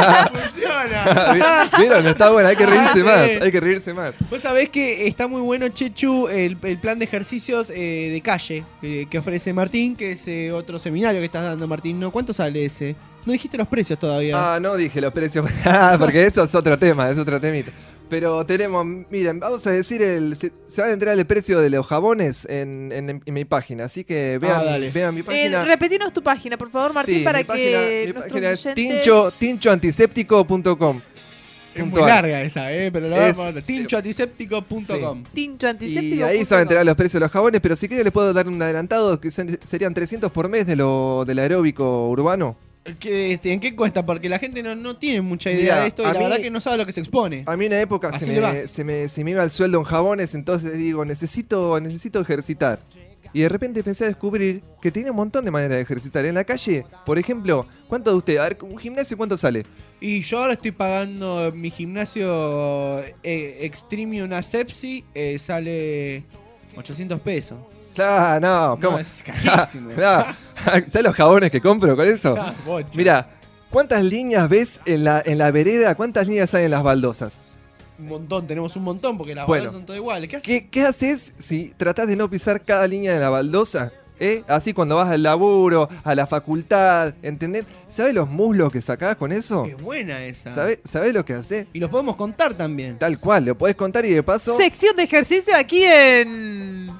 Funciona. vieron, está bueno, hay que reírse Ah, sí. más, hay que reírse más. Vos sabés que está muy bueno, Chechu, el, el plan de ejercicios eh, de calle eh, que ofrece Martín, que es eh, otro seminario que estás dando, Martín. ¿No? ¿Cuánto sale ese? No dijiste los precios todavía. Ah, no dije los precios, Ah, porque eso es otro tema, es otro temita. Pero tenemos, miren, vamos a decir, el, se, se va a entrar el precio de los jabones en, en- en mi página, así que vean, Ah, dale. vean mi Eh, página. repetinos tu página, por favor, Martín, Sí, para mi que página, mi nuestros página es oyentes... tincho, tincho antiséptico punto com. es muy punto ar. larga esa, eh, pero lo Es- vamos a tincho antiséptico punto com. Tincho antiséptico. Y ahí se van a enterar los precios de los jabones, pero si quieren les puedo dar un adelantado que se- serían trescientos por mes de lo del aeróbico urbano. ¿Qué- ¿En qué cuesta? Porque la gente no, no tiene mucha idea Mirá, de esto y a la mí- verdad que no sabe a lo que se expone. A mí en una época Así se le va. me, se, me, se me iba el sueldo en jabones, entonces digo, necesito, necesito ejercitar. Y de repente empecé a descubrir que tiene un montón de maneras de ejercitar. En la calle, por ejemplo, ¿cuánto de usted? A ver, un gimnasio, ¿cuánto sale? Y yo ahora estoy pagando mi gimnasio eh, Extremium Asepsi, eh, sale ochocientos pesos. Claro, no, No, ¿cómo? es carísimo. No. ¿Sabes los jabones que compro con eso? Ah, bocha. Mira, ¿cuántas líneas ves en la, en la vereda? ¿Cuántas líneas hay en las baldosas? Un montón, tenemos un montón porque las Bueno. bolas son todas iguales. ¿Qué haces? ¿Qué, qué haces si tratás de no pisar cada línea de la baldosa? ¿Eh? Así cuando vas al laburo, a la facultad, ¿entendés? ¿Sabés los muslos que sacás con eso? Qué buena esa. ¿Sabés, ¿Sabés lo que haces? Y los podemos contar también. Tal cual, lo podés contar y de paso... Sección de ejercicio aquí en...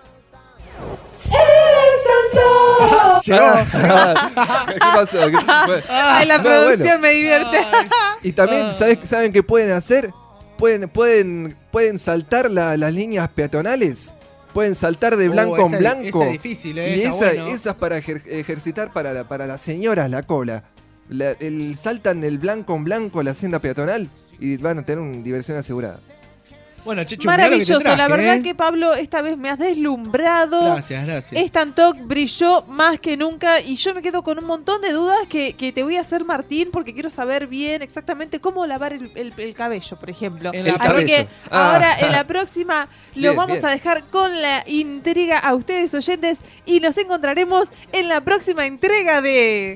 Llegó. Ah, ¿Qué pasó? ¿Qué- bueno, Ay, la no, producción bueno. me divierte. Y también, Ah. ¿sabés, ¿saben qué pueden hacer? Pueden, pueden, pueden saltar la- las líneas peatonales. Pueden saltar de Oh, blanco esa- en blanco. esa es difícil, eh, Y está esa, bueno. esa es para ejer- ejercitar para, la- para las señoras la cola. La- el, saltan del blanco en blanco la senda peatonal y van a tener una diversión asegurada. Bueno, Chechu, mirá lo que te Maravilloso, traje, la verdad ¿eh? que Pablo, esta vez me has deslumbrado. Gracias, gracias. Stan Talk brilló más que nunca y yo me quedo con un montón de dudas que, que te voy a hacer, Martín, porque quiero saber bien exactamente cómo lavar el, el- el cabello, por ejemplo. En la- Así cabello. que Ah. ahora en la próxima lo Bien, vamos bien. a dejar con la intriga a ustedes oyentes y nos encontraremos en la próxima entrega de...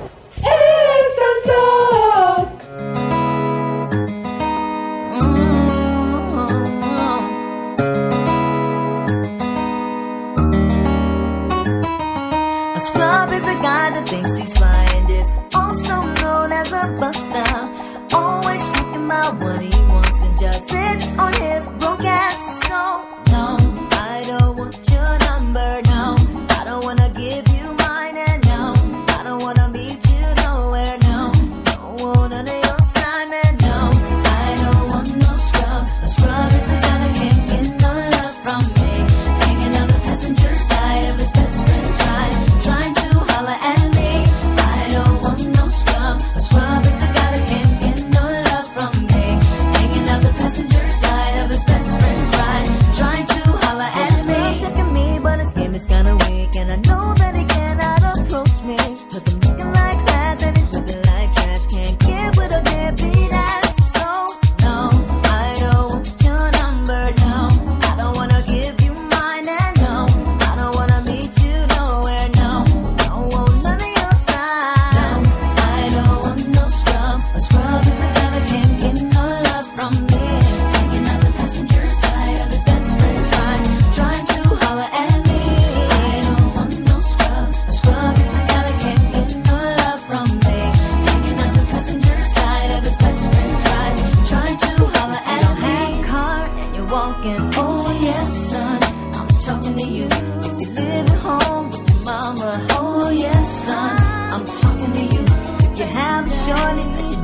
A scrub is a guy that thinks he's fly and is also known as a buster. Always talking about what he wants and just sits on his broke ass. So, no, I don't want your number, no. I don't wanna give you mine, and no, I don't wanna meet you nowhere, no. Don't wanna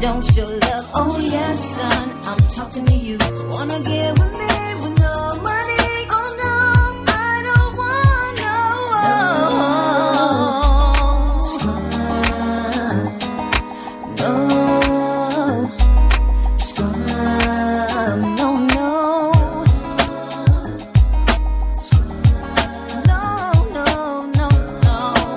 don't show love. Oh yes, son, I'm talking to you. Wanna get with me with no money? Oh no, I don't want no. No, scrub, no, no. No, no, no, no.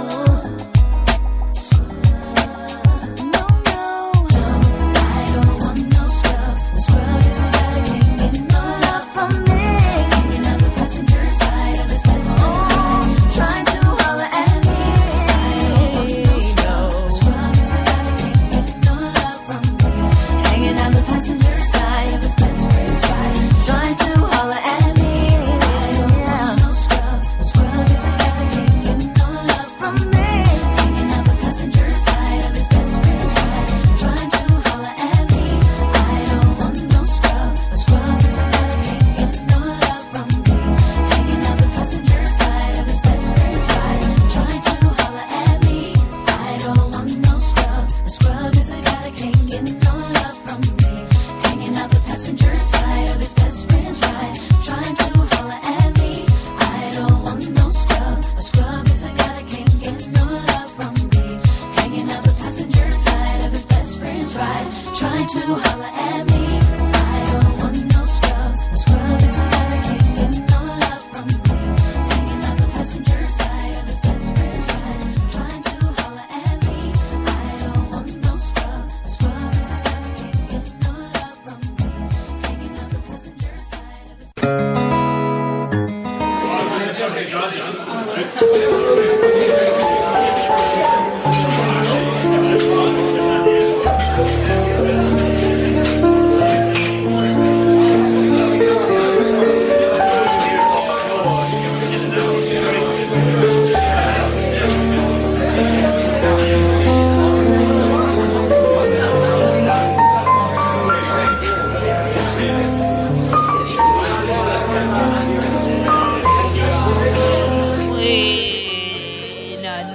No, no. I don't want no scrub. The scrub is a guy that can't get no love from me. Hanging out the passenger side of his best friend's ride, trying to holler at me. I don't want no scrub. The scrub is a guy that can't get no love from me. Hanging out the passenger side of his best friend's ride, trying to holler at me. I don't want no scrub. The scrub is a guy that can't get no love from me. Hanging out the passenger side of his best friend's ride, trying to holler at me. I don't want no scrub. A scrub is a guy that can't get no love from me. Hanging out the passenger side of his best friend's ride, trying to holler at me. I don't want no scrub. A scrub is a guy that can't get no love from me. Hanging out the passenger side of his best friend's ride, trying to holler at me. I don't want no scrub. A scrub is a guy that can't get no love from me. Hanging out the passenger side of his best friend's ride, trying to holler at me. I don't want no scrub. A scrub is a guy that can't get no love from me. Hanging out the passenger side of his best friend's ride, trying to holler at me. I don't want no scrub. A scrub is a guy that can't get no love from me. Hanging out the passenger side of his Buenas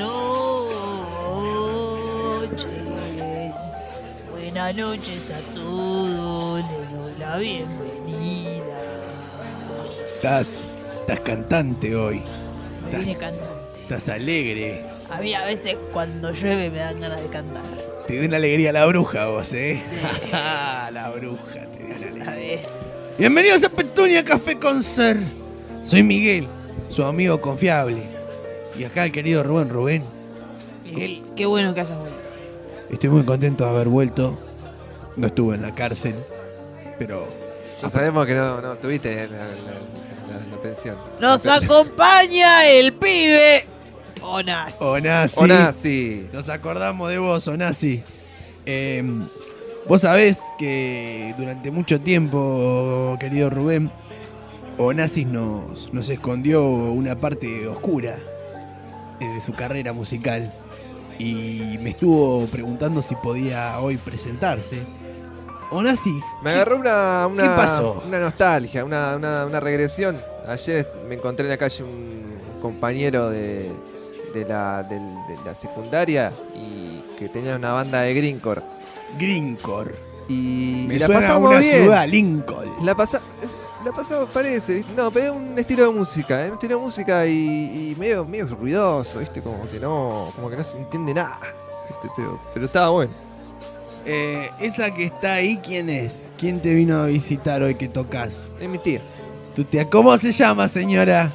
noches. Buenas noches a todos. Les doy la bienvenida. Estás, estás cantante hoy. Me Estás, vine cantando. estás alegre. A mí a veces cuando llueve me dan ganas de cantar. Te dio una alegría la bruja vos, ¿eh? Sí. La bruja te dio una alegría. ¿Sabes? Bienvenidos a Petunia Café Concert. Soy Miguel, su amigo confiable. Y acá el querido Rubén Rubén. Miguel, qué bueno que hayas vuelto. Estoy muy contento de haber vuelto. No estuve en la cárcel, pero... Ya sabemos que no, no tuviste la, la- la- la pensión. Nos acompaña el pibe Onasi. Onasi. Onasi. Nos acordamos de vos, Onasi. Eh, vos sabés que durante mucho tiempo, querido Rubén, Onassis nos, nos escondió una parte oscura eh, de su carrera musical. Y me estuvo preguntando si podía hoy presentarse. Onassis, Me ¿qué- agarró una, una, ¿qué pasó? una nostalgia, una, una, una regresión. Ayer me encontré en la calle un compañero de, de, la, del- de la secundaria y que tenía una banda de greencore. Greencore. Y, Me y la suena a pasamos una bien. ciudad, Lincoln. La pasa, la pasamos, parece, ¿viste? No, pero es un estilo de música, ¿eh? Un estilo de música y, y medio, medio ruidoso, ¿viste? Como que no, como que no se entiende nada, ¿viste? Pero, pero estaba bueno. Eh, esa que está ahí, ¿quién es? ¿Quién te vino a visitar hoy que tocas? Es mi tía. ¿Tu tía cómo se llama, señora?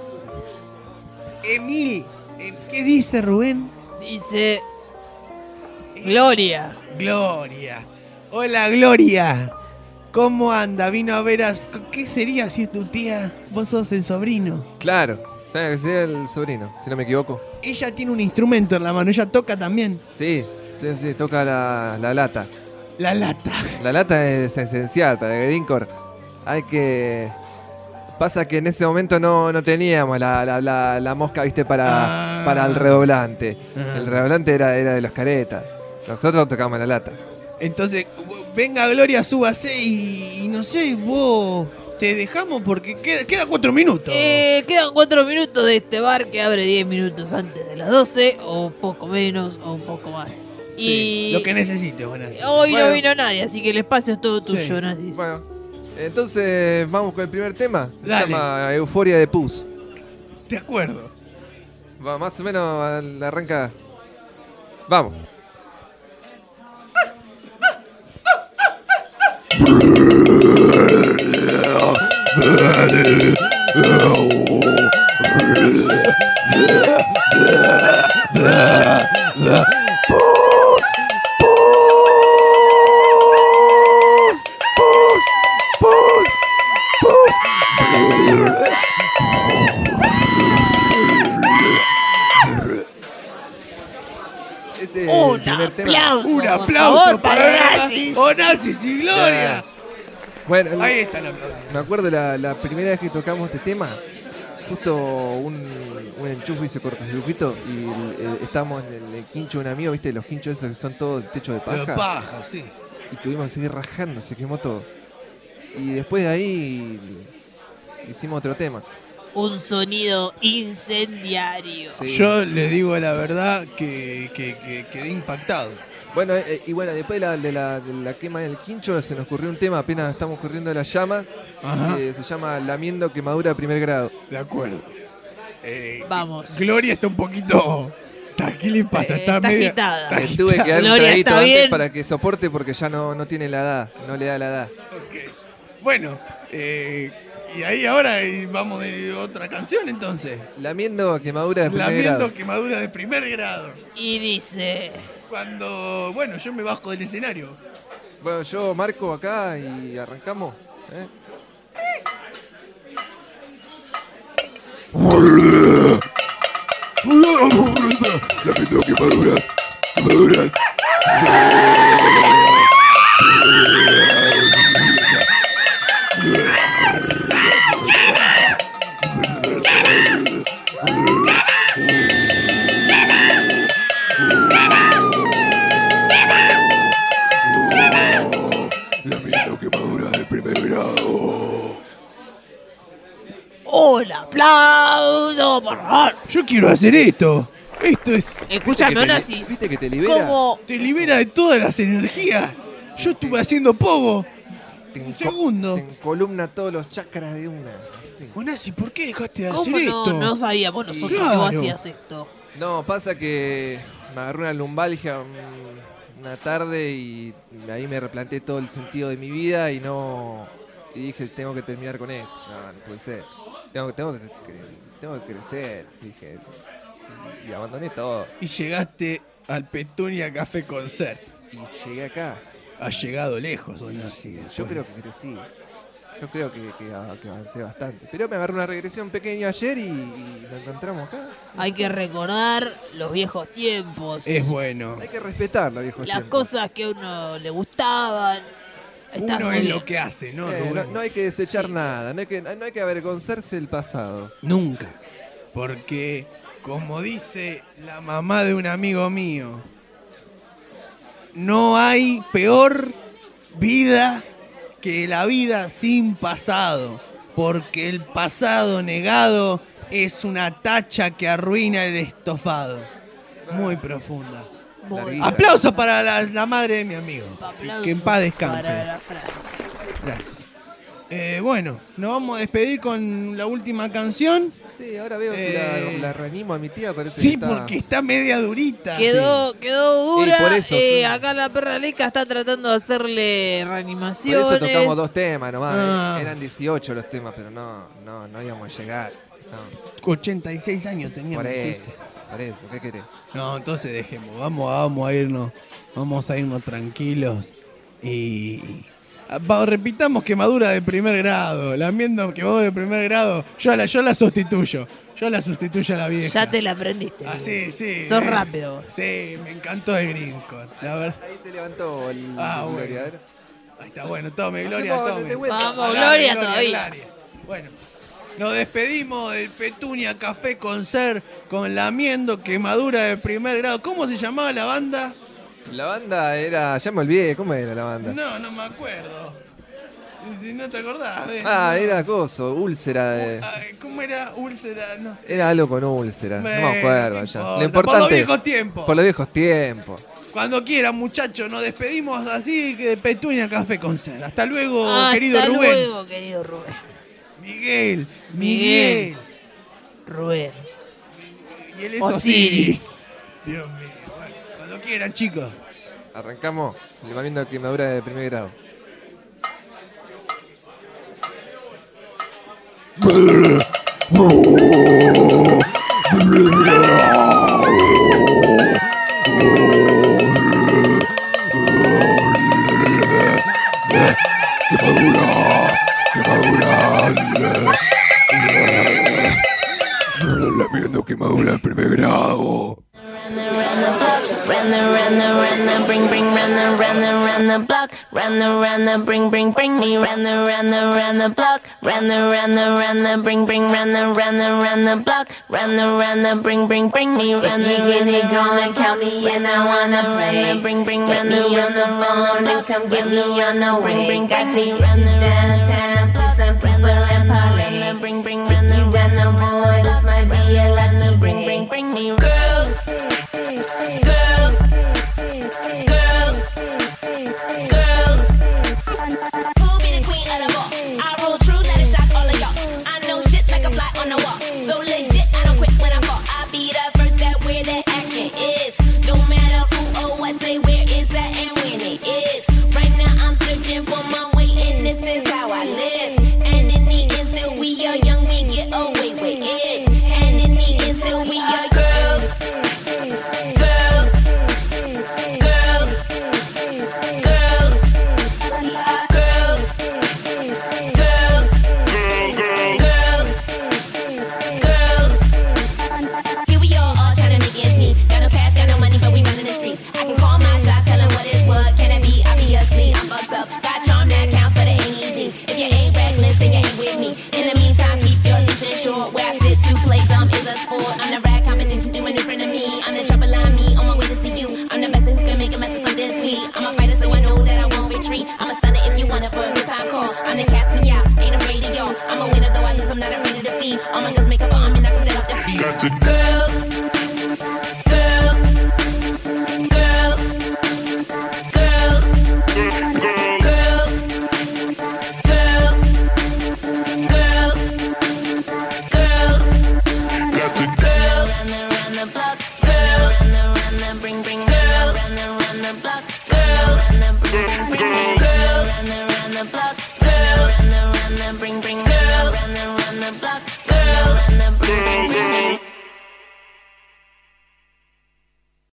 Emil. Eh, ¿Qué dice, Rubén? Dice Gloria. Gloria. Hola, Gloria. ¿Cómo anda? Vino a ver a... ¿Qué sería si es tu tía? Vos sos el sobrino. Claro, ¿sabes que sería el sobrino? Si no me equivoco. Ella tiene un instrumento en la mano, ella toca también. Sí, sí, sí, toca la, la lata. La lata. La lata es esencial para el greencore. Hay que... Pasa que en ese momento no, no teníamos la, la, la, la mosca, viste, para, Ah. para el redoblante. Ah. El redoblante era, era de los caretas. Nosotros tocábamos la lata. Entonces, venga Gloria, súbase y, y no sé, vos te dejamos porque queda, queda cuatro minutos. Eh, quedan cuatro minutos de este bar que abre diez minutos antes de las doce, o un poco menos, o un poco más. Y Lo que necesites, Onassis. hoy Bueno. no vino nadie, así que el espacio es todo tuyo, Sí. Onassis. Bueno, entonces vamos con el primer tema. Se Dale. llama Euforia de Pus. De acuerdo. Va, más o menos al- arranca. Vamos. Ese Un primer tema. aplauso, Un por aplauso favor, para para Onassis. Onassis y Gloria. Bueno, Ahí está la aplauso. me acuerdo la, la primera vez que tocamos este tema. Justo un, un enchufe y se cortocircuito y eh, estábamos en el, el quincho de un amigo, ¿viste? Los quinchos esos que son todos el techo de Pero paja. paja, sí. Y tuvimos que seguir rajando, se quemó todo. Y después de ahí hicimos otro tema. Un sonido incendiario. Sí. Yo le digo la verdad que, que- que quedé impactado. Bueno, eh, y bueno, después de la, de, la, de la quema del quincho se nos ocurrió un tema, apenas estamos corriendo la llama, Ajá. que se llama Lamiendo quemadura de primer grado. De acuerdo. Eh, Vamos. Gloria está un poquito. está- ¿Qué le pasa? Eh, Está, está media- agitada. está Le tuve que dar un Gloria, traguito ¿está antes bien? para que soporte porque ya no, no tiene la edad, no le da la edad. Ok. Bueno, eh, y ahí ahora eh, vamos de otra canción entonces. Lamiendo quemadura de primer Lamiendo grado. quemadura de primer grado. Y dice... Cuando, bueno, yo me bajo del escenario. Bueno, yo marco acá y arrancamos. ¿eh? Lamiendo quemaduras, quemaduras. Lamiendo quemaduras de primer grado. Un aplauso, por favor. Yo quiero hacer esto. Esto es. Escúchame, ¿Viste que te- Onassis. ¿Viste que te libera? ¿Cómo? Te libera de todas las energías. Yo estuve haciendo pogo. Te Un enco- segundo. Te encolumna todos los chakras de una. Sí. Onassis, ¿por qué dejaste de hacer ¿Cómo no, esto? no sabíamos nosotros que Claro. vos hacías esto? No, pasa que me agarró una lumbalgia un- una tarde y ahí me replanteé todo el sentido de mi vida y no. Y dije, tengo que terminar con esto. No, no puede ser. Tengo, tengo, que, que- tengo que crecer, dije. Y, y abandoné todo. Y llegaste al Petunia Café Concert. Y llegué acá. Has llegado lejos, Onassis. Yo creo que crecí. Yo creo que, que, que avancé bastante. Pero me agarró una regresión pequeña ayer y, y lo encontramos acá. Hay que recordar los viejos tiempos. Es bueno. Hay que respetarlo, viejo. Las cosas que a uno le gustaban. Está Uno muy es bien. lo que hace, ¿no? Eh, Rubén? no, no hay que desechar nada, no hay que, no hay que avergonzarse del pasado. Nunca. Porque, como dice la mamá de un amigo mío, no hay peor vida que la vida sin pasado. Porque el pasado negado es una tacha que arruina el estofado. Muy profunda. Muy Larguita. Aplauso para la, la madre de mi amigo. aplausos Que en paz descanse. para la frase. Gracias. Eh, bueno, nos vamos a despedir con la última canción. Sí, ahora veo Eh, si la, la reanimo a mi tía, parece Sí, que está... porque está media durita. Quedó, quedó dura. Y por eso, eh, sí. Acá la perra Leca está tratando de hacerle Por reanimaciones. eso tocamos dos temas nomás. Ah. eh. Eran dieciocho los temas, pero no, no, no íbamos a llegar. No, ochenta y seis años tenía. por me eso, dijiste. por eso, ¿qué querés? No, entonces dejemos. Vamos, vamos a irnos. Vamos a irnos tranquilos. Y. ah, va- repitamos quemadura de primer grado. Lamiendo quemadura de primer grado. Yo la, yo la sustituyo. Yo la sustituyo a la vieja. Ya te la aprendiste. Ah, sí, sí. Sos es- rápido vos. Sí, me encantó el Greencore. La verdad. Ahí se levantó el Ah, el bueno. Gloria, a ver. Ahí está, bueno, tome, Gloria, Hacemos tome. de vuelta. Vamos, Agarre, Gloria, todavía. Gloria. Bueno, nos despedimos del Petunia Café Concert con Lamiendo quemadura de primer grado. ¿Cómo se llamaba la banda? La banda era, ya me olvidé, ¿cómo era la banda? No, no me acuerdo. Si no te acordás, ven. Ah, No. era coso, úlcera. de- Ay, ¿cómo era? Úlcera, no sé. Era algo con úlcera, no me Bueno, acuerdo no ya. importa, Lo por importante. los viejos tiempos. Por los viejos tiempos. Cuando quieran, muchachos, nos despedimos así de Petunia Café con Sed. Hasta luego, Hasta querido Rubén. luego, querido Rubén. Miguel, Miguel. Miguel. Rubén. Y él es Osiris. Osiris. Dios mío. Bueno, cuando quieran, chicos. Arrancamos limamiento de quemadura de primer grado. Limamiento quemadura de primer grado. Run the, run the, run the, bring, bring, run the, run the, run the block. Run the, run the, bring, bring, bring me. Run the, run the, run the block. Run the, run the, run the, bring, bring, run the, run the, run the block. Run the, run the, bring, bring, bring me. Run the, run the, gonna count me in. I wanna play. Bring, bring, run me on the phone and come get me on the bring, bring, got to run the downtown to some people and parlay. Bring, bring, run the, you got no more. This might be a lucky. Bring, bring, bring me. Girls. Girls, girls, girls. Who be the queen of the ball? I roll true, let it shock all of y'all. I know shit like a fly on the wall. So legit, I don't quit when I fall. I be the first that where the action is. No matter who or what, say where is that and when it is. Right now I'm searching for my way and this is how I live. And in the instant we are young, we get away with it. And in the instant we are girls. Girls, girls, girls, girls, girls, girls, girls. Here we are, all trying to make ends meet. Got no cash, got no money, but we running the streets. I can call my shots, tell 'em what is what. Can it be? Obviously, I'm fucked up. Got charm that counts, but it ain't easy. If you ain't reckless, then you ain't with me. In the meantime, keep your leash short. Where I sit to play dumb is a sport. I'm the rag competition doing in front of me. I'm the trouble on me, on my way to see you. I'm the best who can make a mess of something sweet. I'm a fighter, so I know that I won't retreat. I'm a stunner if you want it for a good time call. I'm the cast me out, ain't afraid of y'all. I'm a winner, though I lose, I'm not afraid of defeat. All my girls make up an army, knock them dead off their feet. Girls, girls, girls, girls, girls, girls, girls, girls, girls. Run the, run the block. Girls, run the, run the, bring, bring. Girls, run the, run the block. Girls, run the, bring, bring, bring. Girls, run the, run the block. Girls, run the, run the, bring, bring.